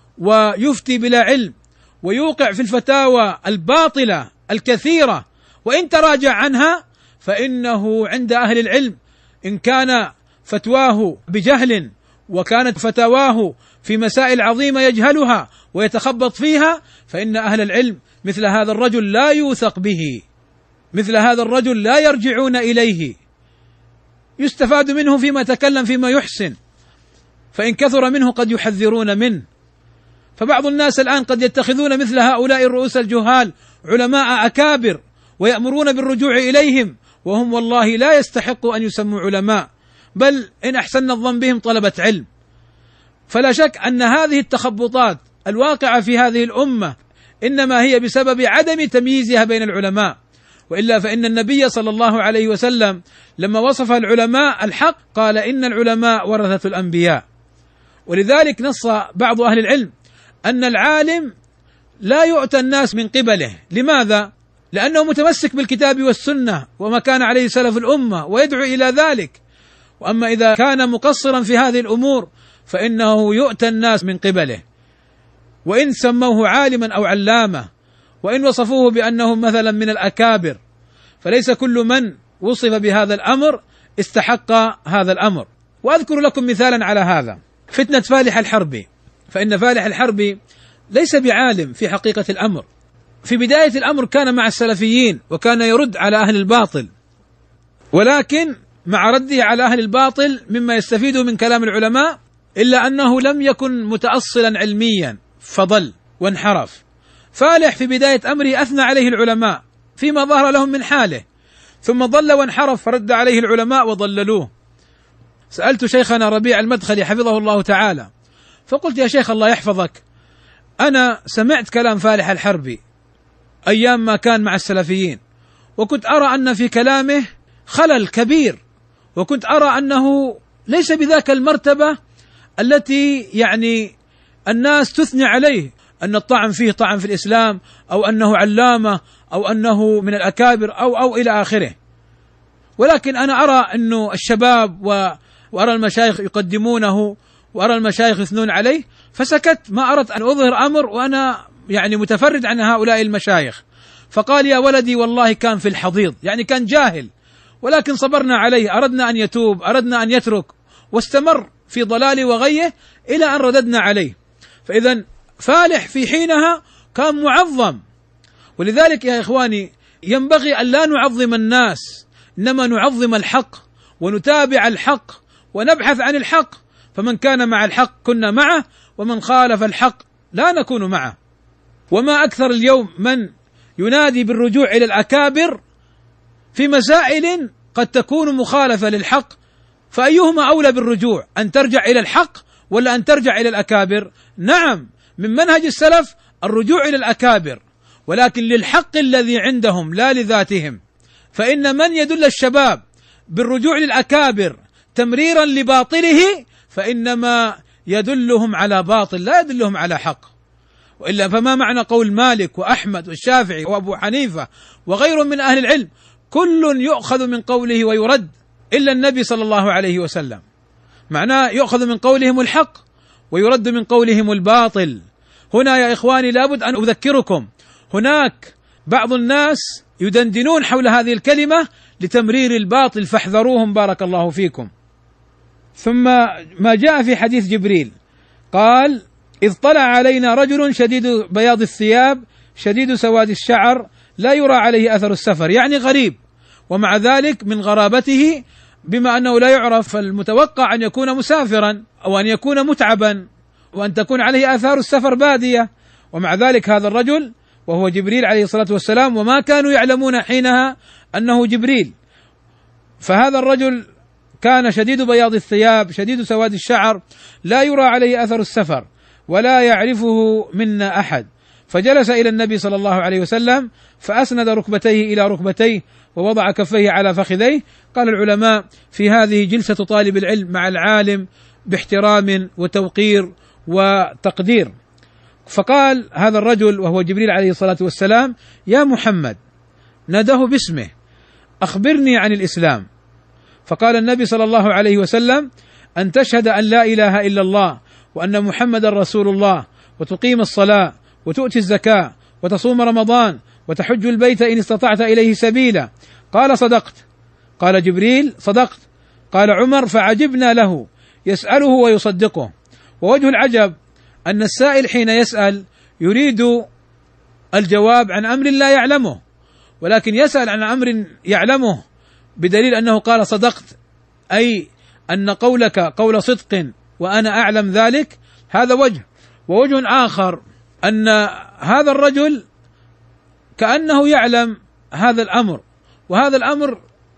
S1: ويفتي بلا علم ويوقع في الفتاوى الباطلة الكثيرة وإن تراجع عنها، فإنه عند أهل العلم إن كان فتواه بجهل وكانت فتاواه في مسائل عظيمة يجهلها ويتخبط فيها، فإن أهل العلم مثل هذا الرجل لا يوثق به، مثل هذا الرجل لا يرجعون إليه، يستفاد منه فيما تكلم فيما يحسن، فإن كثر منه قد يحذرون منه. فبعض الناس الآن قد يتخذون مثل هؤلاء الرؤوس الجهال علماء أكابر ويأمرون بالرجوع إليهم، وهم والله لا يستحقوا أن يسموا علماء، بل إن أحسن الظن بهم طلبة علم. فلا شك أن هذه التخبطات الواقعة في هذه الأمة إنما هي بسبب عدم تمييزها بين العلماء، وإلا فإن النبي صلى الله عليه وسلم لما وصف العلماء الحق قال: إن العلماء ورثة الأنبياء. ولذلك نص بعض أهل العلم أن العالم لا يؤتى الناس من قبله. لماذا؟ لأنه متمسك بالكتاب والسنة وما كان عليه سلف الأمة ويدعو إلى ذلك. وأما إذا كان مقصرا في هذه الأمور فإنه يؤتى الناس من قبله، وإن سموه عالما أو علامة، وإن وصفوه بأنه مثلا من الأكابر، فليس كل من وصف بهذا الأمر استحق هذا الأمر. وأذكر لكم مثالا على هذا: فتنة فالح الحربي. فإن فالح الحربي ليس بعالم في حقيقة الأمر. في بداية الأمر كان مع السلفيين وكان يرد على أهل الباطل، ولكن مع رده على أهل الباطل مما يستفيد من كلام العلماء، إلا أنه لم يكن متأصلا علميا فضل وانحرف. فالح في بداية أمره أثنى عليه العلماء فيما ظهر لهم من حاله، ثم ضل وانحرف فرد عليه العلماء وضللوه. سألت شيخنا ربيع المدخلي حفظه الله تعالى فقلت يا شيخ الله يحفظك، أنا سمعت كلام فالح الحربي أيام ما كان مع السلفيين، وكنت أرى أن في كلامه خلل كبير، وكنت أرى أنه ليس بذاك المرتبة التي يعني الناس تثني عليه، أن الطعن فيه طعن في الإسلام، أو أنه علامة، أو أنه من الأكابر، أو إلى آخره. ولكن أنا أرى أنه الشباب وأرى المشايخ يقدمونه، وأرى المشايخ يثنون عليه، فسكت، ما أردت أن أظهر أمر وأنا يعني متفرد عن هؤلاء المشايخ. فقال يا ولدي والله كان في الحضيض، يعني كان جاهل، ولكن صبرنا عليه، أردنا أن يتوب، أردنا أن يترك، واستمر في ضلاله وغيه إلى أن رددنا عليه. فإذا فالح في حينها كان معظم. ولذلك يا إخواني ينبغي أن لا نعظم الناس، إنما نعظم الحق ونتابع الحق ونبحث عن الحق. فمن كان مع الحق كنا معه، ومن خالف الحق لا نكون معه. وما أكثر اليوم من ينادي بالرجوع إلى الأكابر في مسائل قد تكون مخالفة للحق، فأيهما أولى بالرجوع، أن ترجع إلى الحق ولا أن ترجع إلى الأكابر؟ نعم، من منهج السلف الرجوع إلى الأكابر، ولكن للحق الذي عندهم لا لذاتهم. فإن من يدل الشباب بالرجوع للأكابر تمريرا لباطله فإنما يدلهم على باطل، لا يدلهم على حق. وإلا فما معنى قول مالك وأحمد والشافعي وأبو حنيفة وغيرهم من أهل العلم كل يؤخذ من قوله ويرد إلا النبي صلى الله عليه وسلم؟ معناه يؤخذ من قولهم الحق ويرد من قولهم الباطل. هنا يا إخواني لابد أن أذكركم، هناك بعض الناس يدندنون حول هذه الكلمة لتمرير الباطل، فاحذروهم بارك الله فيكم. ثم ما جاء في حديث جبريل قال إذ طلع علينا رجل شديد بياض الثياب شديد سواد الشعر لا يرى عليه أثر السفر، يعني غريب، ومع ذلك من غرابته بما أنه لا يعرف فالمتوقع أن يكون مسافرا أو أن يكون متعبا وأن تكون عليه آثار السفر بادية، ومع ذلك هذا الرجل وهو جبريل عليه الصلاة والسلام، وما كانوا يعلمون حينها أنه جبريل. فهذا الرجل كان شديد بياض الثياب شديد سواد الشعر لا يرى عليه أثر السفر ولا يعرفه منا أحد، فجلس إلى النبي صلى الله عليه وسلم فأسند ركبتيه إلى ركبتيه ووضع كفيه على فخذيه. قال العلماء في هذه جلسة طالب العلم مع العالم باحترام وتوقير وتقدير. فقال هذا الرجل وهو جبريل عليه الصلاة والسلام يا محمد، ناداه باسمه، أخبرني عن الإسلام. فقال النبي صلى الله عليه وسلم أن تشهد أن لا إله إلا الله وأن محمد رسول الله، وتقيم الصلاة وتؤتي الزكاة وتصوم رمضان وتحج البيت إن استطعت إليه سبيلا. قال صدقت. قال جبريل صدقت. قال عمر فعجبنا له يسأله ويصدقه. ووجه العجب أن السائل حين يسأل يريد الجواب عن أمر لا يعلمه، ولكن يسأل عن أمر يعلمه بدليل أنه قال صدقت، أي أن قولك قول صدق وأنا أعلم ذلك. هذا وجه. ووجه آخر أن هذا الرجل كأنه يعلم هذا الأمر، وهذا الأمر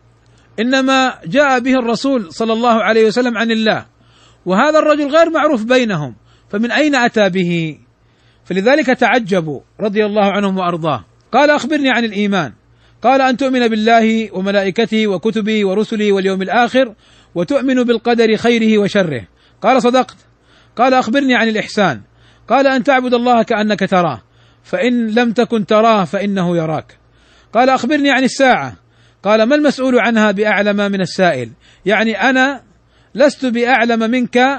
S1: إنما جاء به الرسول صلى الله عليه وسلم عن الله، وهذا الرجل غير معروف بينهم، فمن أين أتى به؟ فلذلك تعجبوا رضي الله عنهم وأرضاه. قال أخبرني عن الإيمان. قال أن تؤمن بالله وملائكته وكتبه ورسله واليوم الآخر وتؤمن بالقدر خيره وشره. قال صدقت. قال أخبرني عن الإحسان. قال أن تعبد الله كأنك تراه فإن لم تكن تراه فإنه يراك. قال أخبرني عن الساعة. قال ما المسؤول عنها بأعلم من السائل، يعني أنا لست بأعلم منك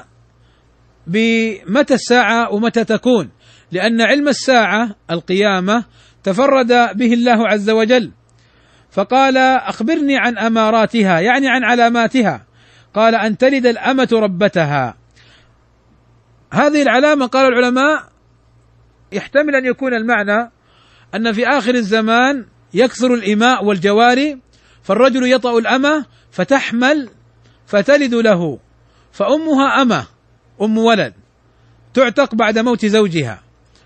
S1: بمتى الساعة ومتى تكون، لأن علم الساعة القيامة تفرد به الله عز وجل. فقال أخبرني عن أماراتها، يعني عن علاماتها. قال أن تلد الأمة ربتها. هذه العلامة قال العلماء يحتمل أن يكون المعنى أن في آخر الزمان يكثر الإماء والجواري، فالرجل يطأ الأمة فتحمل فتلد له، فأمها أمة أم ولد تعتق بعد موت زوجها.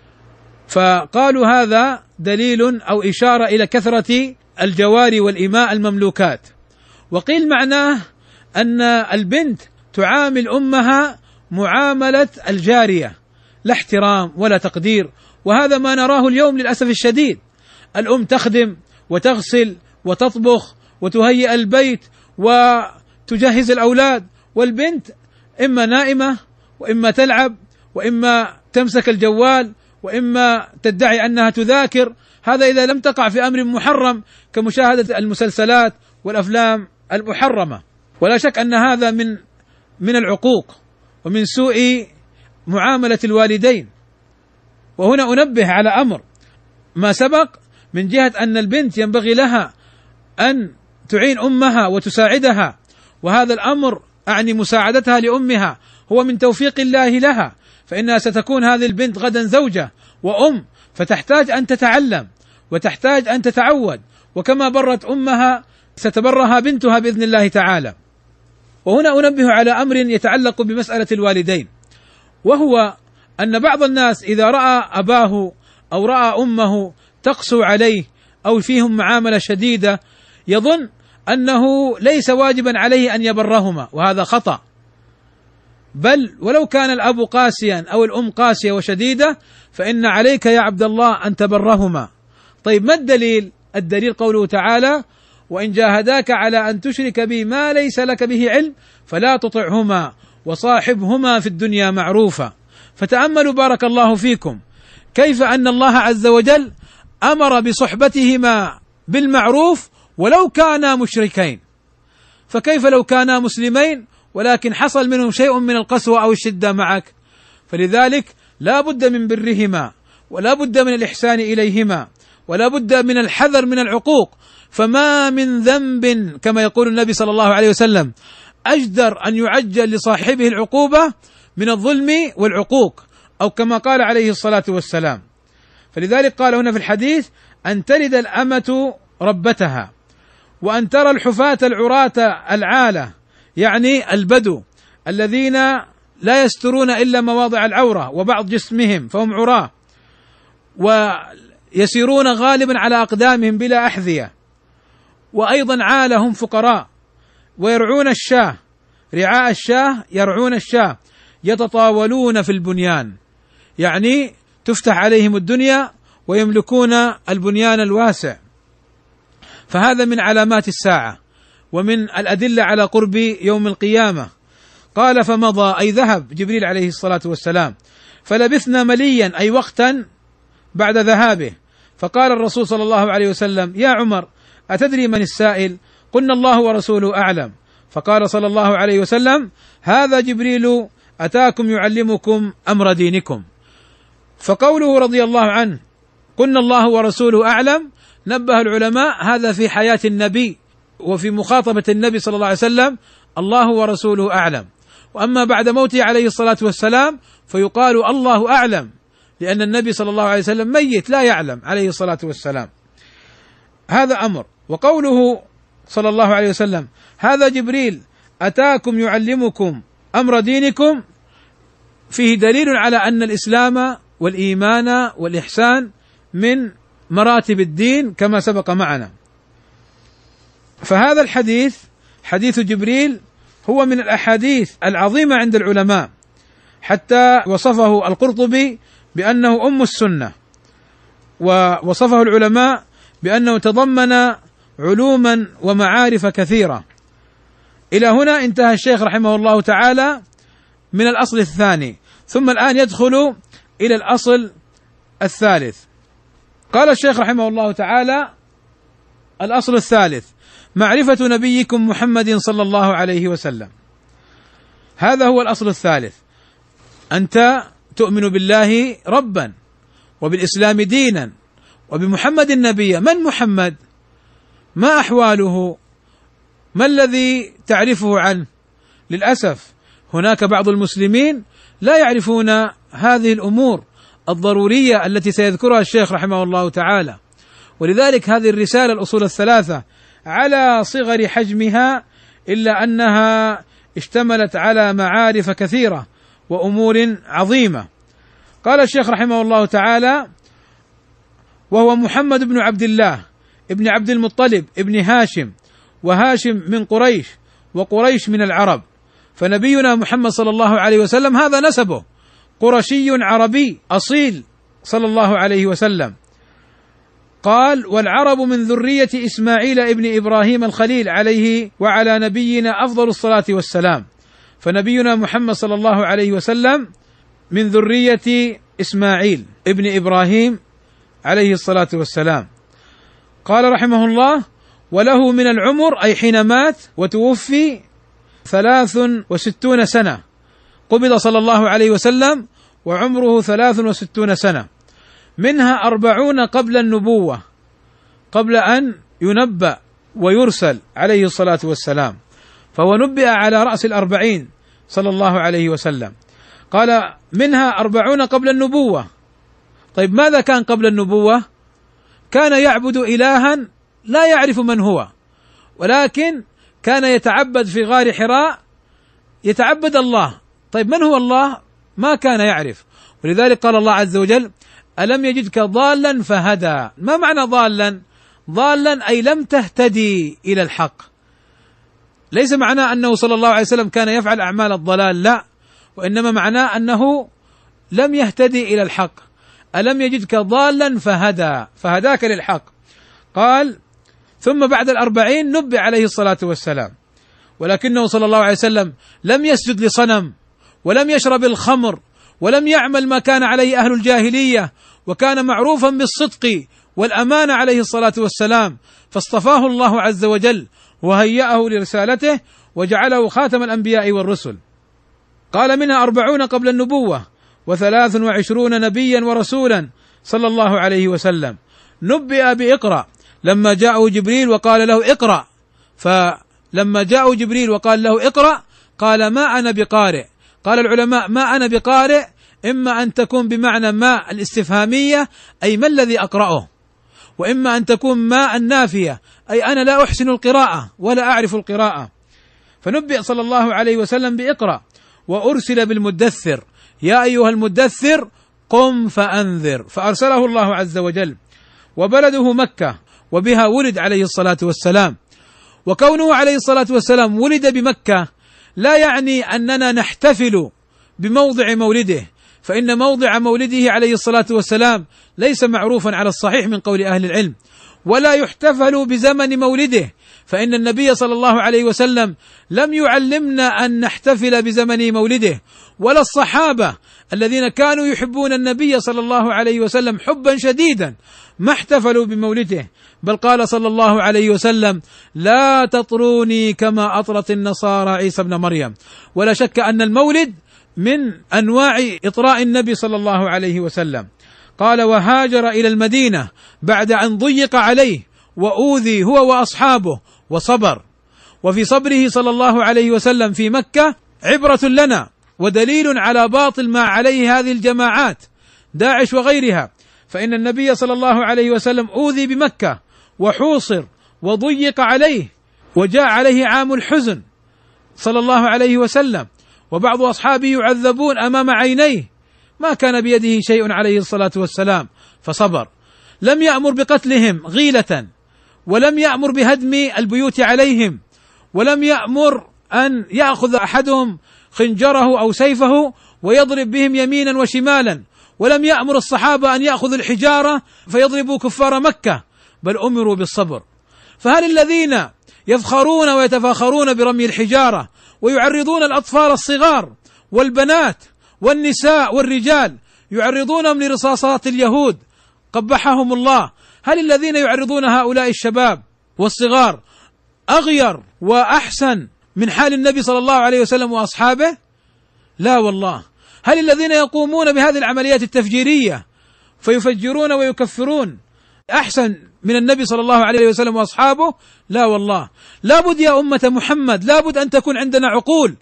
S1: فقالوا هذا دليل أو إشارة إلى كثرة الجواري والإماء المملوكات. وقيل معناه أن البنت تعامل أمها معاملة الجارية، لا احترام ولا تقدير. وهذا ما نراه اليوم للأسف الشديد، الأم تخدم وتغسل وتطبخ وتهيئ البيت وتجهز الأولاد، والبنت إما نائمة وإما تلعب وإما تمسك الجوال وإما تدعي أنها تذاكر، هذا إذا لم تقع في أمر محرم كمشاهدة المسلسلات والأفلام المحرمة. ولا شك أن هذا من العقوق ومن سوء معاملة الوالدين. وهنا أنبه على أمر ما سبق من جهة أن البنت ينبغي لها أن تعين أمها وتساعدها، وهذا الأمر أعني مساعدتها لأمها هو من توفيق الله لها، فإنها ستكون هذه البنت غدا زوجة وأم، فتحتاج أن تتعلم وتحتاج أن تتعود، وكما برت أمها ستبرها بنتها بإذن الله تعالى. وهنا أنبه على أمر يتعلق بمسألة الوالدين، وهو أن بعض الناس إذا رأى أباه أو رأى أمه تقسو عليه أو فيهم معاملة شديدة يظن أنه ليس واجبا عليه أن يبرهما، وهذا خطأ. بل ولو كان الأب قاسيا أو الأم قاسية وشديدة فإن عليك يا عبد الله أن تبرهما. طيب ما الدليل؟ الدليل قوله تعالى: وإن جاهداك على أن تشرك بي ما ليس لك به علم فلا تطعهما وصاحبهما في الدنيا معروفا. فتأملوا بارك الله فيكم كيف أن الله عز وجل أمر بصحبتهما بالمعروف ولو كانا مشركين، فكيف لو كانا مسلمين ولكن حصل منهم شيء من القسوة أو الشدة معك؟ فلذلك لا بد من برهما ولا بد من الإحسان إليهما ولا بد من الحذر من العقوق. فما من ذنب كما يقول النبي صلى الله عليه وسلم أجدر أن يعجل لصاحبه العقوبة من الظلم والعقوق، أو كما قال عليه الصلاة والسلام. فلذلك قال هنا في الحديث: أن تلد الأمة ربتها، وأن ترى الحفاة العراة العالة، يعني البدو الذين لا يسترون إلا مواضع العورة وبعض جسمهم فهم عراة، ويسيرون غالبا على أقدامهم بلا أحذية، وأيضا عالهم فقراء، ويرعون الشاة، رعاء الشاة يرعون الشاة، يتطاولون في البنيان، يعني تفتح عليهم الدنيا ويملكون البنيان الواسع. فهذا من علامات الساعة ومن الأدلة على قرب يوم القيامة. قال: فمضى أي ذهب جبريل عليه الصلاة والسلام، فلبثنا مليا أي وقتا بعد ذهابه، فقال الرسول صلى الله عليه وسلم: يا عمر أتدري من السائل؟ قلنا: الله ورسوله أعلم. فقال صلى الله عليه وسلم: هذا جبريل أتاكم يعلمكم أمر دينكم. فقوله رضي الله عنه قلنا الله ورسوله أعلم، نبه العلماء هذا في حياة النبي وفي مخاطبة النبي صلى الله عليه وسلم الله ورسوله أعلم. وأما بعد موته عليه الصلاة والسلام فيقال الله أعلم، لأن النبي صلى الله عليه وسلم ميت لا يعلم عليه الصلاة والسلام. هذا أمر. وقوله صلى الله عليه وسلم: هذا جبريل أتاكم يعلمكم أمر دينكم، فيه دليل على أن الإسلام والإيمان والإحسان من مراتب الدين كما سبق معنا. فهذا الحديث حديث جبريل هو من الأحاديث العظيمة عند العلماء، حتى وصفه القرطبي بأنه أم السنة، ووصفه العلماء بأنه تضمن علوما ومعارف كثيرة. إلى هنا انتهى الشيخ رحمه الله تعالى من الأصل الثاني، ثم الآن يدخل إلى الأصل الثالث. قال الشيخ رحمه الله تعالى: الأصل الثالث معرفة نبيكم محمد صلى الله عليه وسلم. هذا هو الأصل الثالث. أنت تؤمن بالله ربا وبالإسلام دينا وبمحمد نبيا. من محمد؟ ما أحواله؟ ما الذي تعرفه عنه؟ للأسف هناك بعض المسلمين لا يعرفون هذه الأمور الضرورية التي سيذكرها الشيخ رحمه الله تعالى. ولذلك هذه الرسالة الأصول الثلاثة على صغر حجمها إلا أنها اشتملت على معارف كثيرة وأمور عظيمة. قال الشيخ رحمه الله تعالى: وهو محمد بن عبد الله ابن عبد المطلب ابن هاشم، وهاشم من قريش، وقريش من العرب، فنبينا محمد صلى الله عليه وسلم هذا نسبه، قرشي عربي أصيل صلى الله عليه وسلم. قال: والعرب من ذرية إسماعيل ابن إبراهيم الخليل عليه وعلى نبينا أفضل الصلاة والسلام. فنبينا محمد صلى الله عليه وسلم من ذرية إسماعيل ابن إبراهيم عليه الصلاة والسلام. قال رحمه الله: وله من العمر، أي حين مات وتوفي، 63 سنة، قبض صلى الله عليه وسلم وعمره 63 سنة، منها 40 قبل النبوة، قبل أن ينبأ ويرسل عليه الصلاة والسلام، فهو نبئ على رأس 40 صلى الله عليه وسلم. قال: منها 40 قبل النبوة. طيب ماذا كان قبل النبوة؟ كان يعبد إلها لا يعرف من هو، ولكن كان يتعبد في غار حراء، يتعبد الله. طيب من هو الله؟ ما كان يعرف، ولذلك قال الله عز وجل: ألم يجدك ضالا فهدى. ما معنى ضالا؟ ضالا أي لم تهتدي إلى الحق، ليس معناه أنه صلى الله عليه وسلم كان يفعل أعمال الضلال، لا، وإنما معناه أنه لم يهتدي إلى الحق. ألم يجدك ضالا فهدى، فهداك للحق. قال: ثم بعد 40 نبئ عليه الصلاة والسلام، ولكنه صلى الله عليه وسلم لم يسجد لصنم، ولم يشرب الخمر، ولم يعمل ما كان عليه أهل الجاهلية، وكان معروفا بالصدق والأمانة عليه الصلاة والسلام، فاصطفاه الله عز وجل وهيأه لرسالته وجعله خاتم الأنبياء والرسل. قال: منها 40 قبل النبوة، 23 نبيا ورسولا صلى الله عليه وسلم. نبئ بإقرأ لما جاءه جبريل وقال له اقرأ، فلما جاءه جبريل وقال له اقرأ قال: ما أنا بقارئ. قال العلماء: ما أنا بقارئ إما أن تكون بمعنى ما الاستفهامية، أي ما الذي أقرأه، وإما أن تكون ما النافية، أي أنا لا أحسن القراءة ولا أعرف القراءة. فنبئ صلى الله عليه وسلم بإقرأ. وأرسل بالمدثر، يا أيها المدثر قم فأنذر، فأرسله الله عز وجل. وبلده مكة، وبها ولد عليه الصلاة والسلام. وكونه عليه الصلاة والسلام ولد بمكة لا يعني أننا نحتفل بموضع مولده، فإن موضع مولده عليه الصلاة والسلام ليس معروفا على الصحيح من قول أهل العلم، ولا يحتفل بزمن مولده، فإن النبي صلى الله عليه وسلم لم يعلمنا أن نحتفل بزمن مولده، ولا الصحابة الذين كانوا يحبون النبي صلى الله عليه وسلم حبا شديدا ما احتفلوا بمولده، بل قال صلى الله عليه وسلم: لا تطروني كما أطرت النصارى عيسى ابن مريم. ولا شك أن المولد من أنواع إطراء النبي صلى الله عليه وسلم. قال: وهاجر إلى المدينة بعد أن ضيق عليه وأوذي هو وأصحابه وصبر. وفي صبره صلى الله عليه وسلم في مكة عبرة لنا ودليل على باطل ما عليه هذه الجماعات داعش وغيرها، فإن النبي صلى الله عليه وسلم أوذي بمكة وحوصر وضيق عليه، وجاء عليه عام الحزن صلى الله عليه وسلم، وبعض أصحابه يعذبون أمام عينيه، ما كان بيده شيء عليه الصلاة والسلام فصبر. لم يأمر بقتلهم غيلة، ولم يأمر بهدم البيوت عليهم، ولم يأمر أن يأخذ أحدهم خنجره أو سيفه ويضرب بهم يمينا وشمالا، ولم يأمر الصحابة أن يأخذوا الحجارة فيضربوا كفار مكة، بل أمروا بالصبر. فهل الذين يفخرون ويتفاخرون برمي الحجارة ويعرضون الأطفال الصغار والبنات والنساء والرجال يعرضونهم لرصاصات اليهود قبحهم الله، هل الذين يعرضون هؤلاء الشباب والصغار أغير وأحسن من حال النبي صلى الله عليه وسلم وأصحابه؟ لا والله. هل الذين يقومون بهذه العمليات التفجيرية فيفجرون ويكفرون أحسن من النبي صلى الله عليه وسلم وأصحابه؟ لا والله. لابد يا أمة محمد، لابد أن تكون عندنا عقول.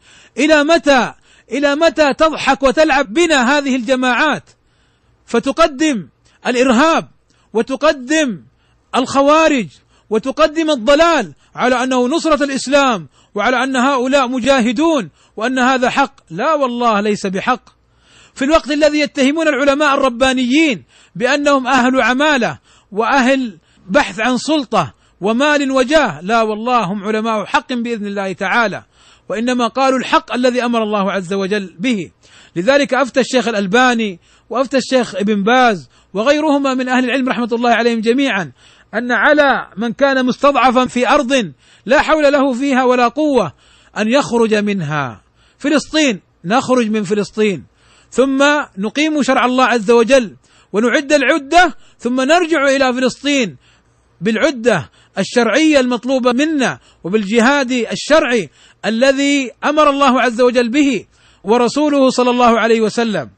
S1: إلى متى تضحك وتلعب بنا هذه الجماعات، فتقدم الإرهاب وتقدم الخوارج وتقدم الضلال على أنه نصرة الإسلام، وعلى أن هؤلاء مجاهدون وأن هذا حق؟ لا والله، ليس بحق. في الوقت الذي يتهمون العلماء الربانيين بأنهم أهل عمالة وأهل بحث عن سلطة ومال وجاه، لا والله هم علماء حق بإذن الله تعالى، وإنما قالوا الحق الذي أمر الله عز وجل به. لذلك أفتى الشيخ الألباني وأفتى الشيخ ابن باز وغيرهما من أهل العلم رحمة الله عليهم جميعا أن على من كان مستضعفا في أرض لا حول له فيها ولا قوة أن يخرج منها. فلسطين، نخرج من فلسطين ثم نقيم شرع الله عز وجل ونعد العدة، ثم نرجع إلى فلسطين بالعدة الشرعية المطلوبة منا وبالجهاد الشرعي الذي أمر الله عز وجل به ورسوله صلى الله عليه وسلم.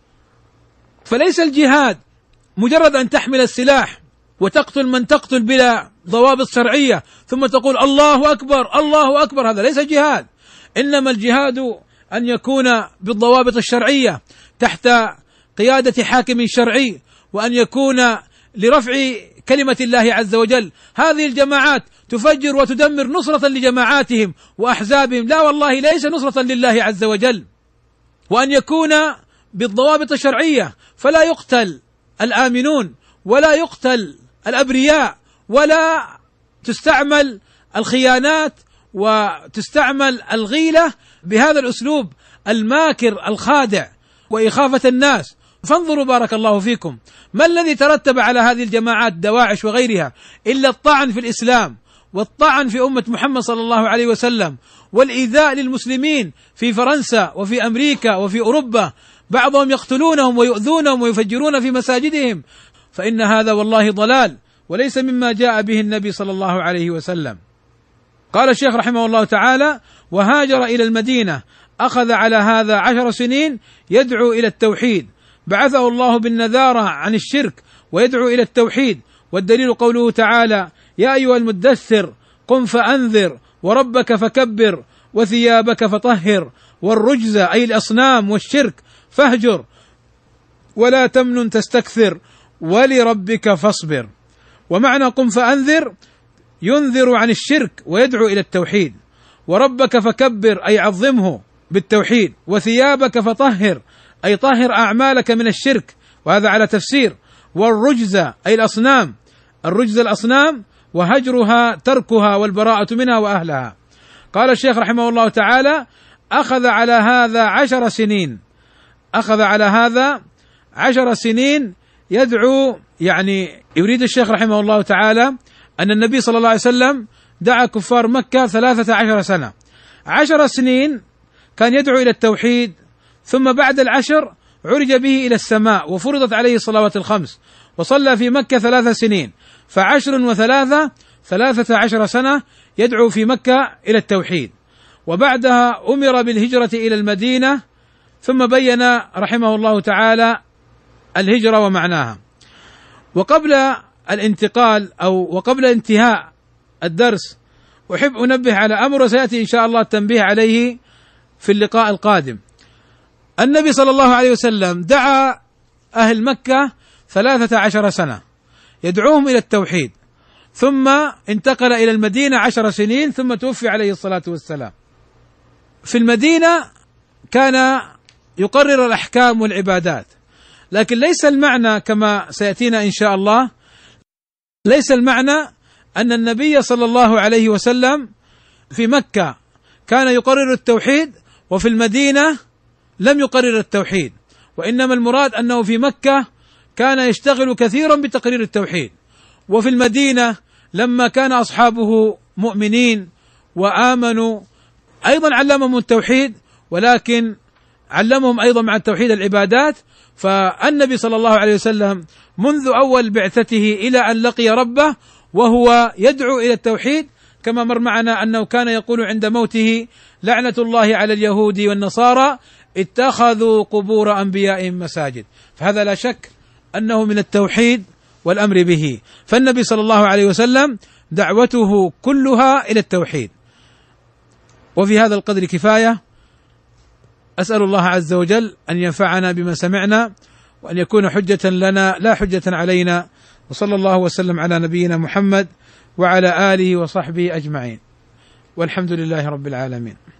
S1: فليس الجهاد مجرد أن تحمل السلاح وتقتل من تقتل بلا ضوابط شرعية ثم تقول الله أكبر الله أكبر، هذا ليس جهاد. إنما الجهاد أن يكون بالضوابط الشرعية تحت قيادة حاكم شرعي، وأن يكون لرفع كلمة الله عز وجل. هذه الجماعات تفجر وتدمر نصرة لجماعاتهم وأحزابهم، لا والله ليس نصرة لله عز وجل. وأن يكون بالضوابط الشرعية، فلا يقتل الآمنون ولا يقتل الأبرياء ولا تستعمل الخيانات وتستعمل الغيلة بهذا الأسلوب الماكر الخادع وإخافة الناس. فانظروا بارك الله فيكم ما الذي ترتب على هذه الجماعات دواعش وغيرها إلا الطعن في الإسلام والطعن في أمة محمد صلى الله عليه وسلم والإيذاء للمسلمين في فرنسا وفي أمريكا وفي أوروبا، بعضهم يقتلونهم ويؤذونهم ويفجرون في مساجدهم. فإن هذا والله ضلال وليس مما جاء به النبي صلى الله عليه وسلم. قال الشيخ رحمه الله تعالى: وهاجر إلى المدينة، أخذ على هذا 10 سنين يدعو إلى التوحيد، بعثه الله بالنذارة عن الشرك ويدعو إلى التوحيد. والدليل قوله تعالى: يا أيها المدثر قم فأنذر وربك فكبر وثيابك فطهر والرجز أي الأصنام والشرك فاهجر ولا تمنن تستكثر ولربك فاصبر. ومعنى قم فأنذر ينذر عن الشرك ويدعو إلى التوحيد، وربك فكبر أي عظمه بالتوحيد، وثيابك فطهر أي طهر أعمالك من الشرك، وهذا على تفسير. والرجز أي الأصنام، الرجز الأصنام وهجرها تركها والبراءة منها وأهلها. قال الشيخ رحمه الله تعالى: أخذ على هذا 10 سنين، أخذ على هذا 10 سنين يدعو، يعني يريد الشيخ رحمه الله تعالى أن النبي صلى الله عليه وسلم دعا كفار مكة 13 سنة. 10 سنين كان يدعو إلى التوحيد، ثم بعد 10 عرج به إلى السماء وفرضت عليه الصلوات الخمس، وصلى في مكة 3 سنين، ف10 و3 13 سنة يدعو في مكة إلى التوحيد. وبعدها أمر بالهجرة إلى المدينة، ثم بين رحمه الله تعالى الهجرة ومعناها. وقبل الانتقال وقبل انتهاء الدرس أحب أنبه على أمر سيأتي إن شاء الله التنبيه عليه في اللقاء القادم. النبي صلى الله عليه وسلم دعا أهل مكة 13 سنة يدعوهم إلى التوحيد، ثم انتقل إلى المدينة 10 سنين، ثم توفي عليه الصلاة والسلام. في المدينة كان يقرر الأحكام والعبادات، لكن ليس المعنى كما سيأتينا إن شاء الله، ليس المعنى أن النبي صلى الله عليه وسلم في مكة كان يقرر التوحيد وفي المدينة لم يقرر التوحيد، وإنما المراد أنه في مكة كان يشتغل كثيرا بتقرير التوحيد، وفي المدينة لما كان أصحابه مؤمنين وآمنوا أيضا علمهم التوحيد، ولكن علمهم أيضا مع التوحيد العبادات. فالنبي صلى الله عليه وسلم منذ أول بعثته إلى أن لقي ربه وهو يدعو إلى التوحيد، كما مر معنا أنه كان يقول عند موته: لعنة الله على اليهود والنصارى اتخذوا قبور أنبيائهم مساجد. فهذا لا شك أنه من التوحيد والأمر به. فالنبي صلى الله عليه وسلم دعوته كلها إلى التوحيد. وفي هذا القدر كفاية. أسأل الله عز وجل أن ينفعنا بما سمعنا، وأن يكون حجة لنا لا حجة علينا. وصلى الله وسلم على نبينا محمد وعلى آله وصحبه أجمعين، والحمد لله رب العالمين.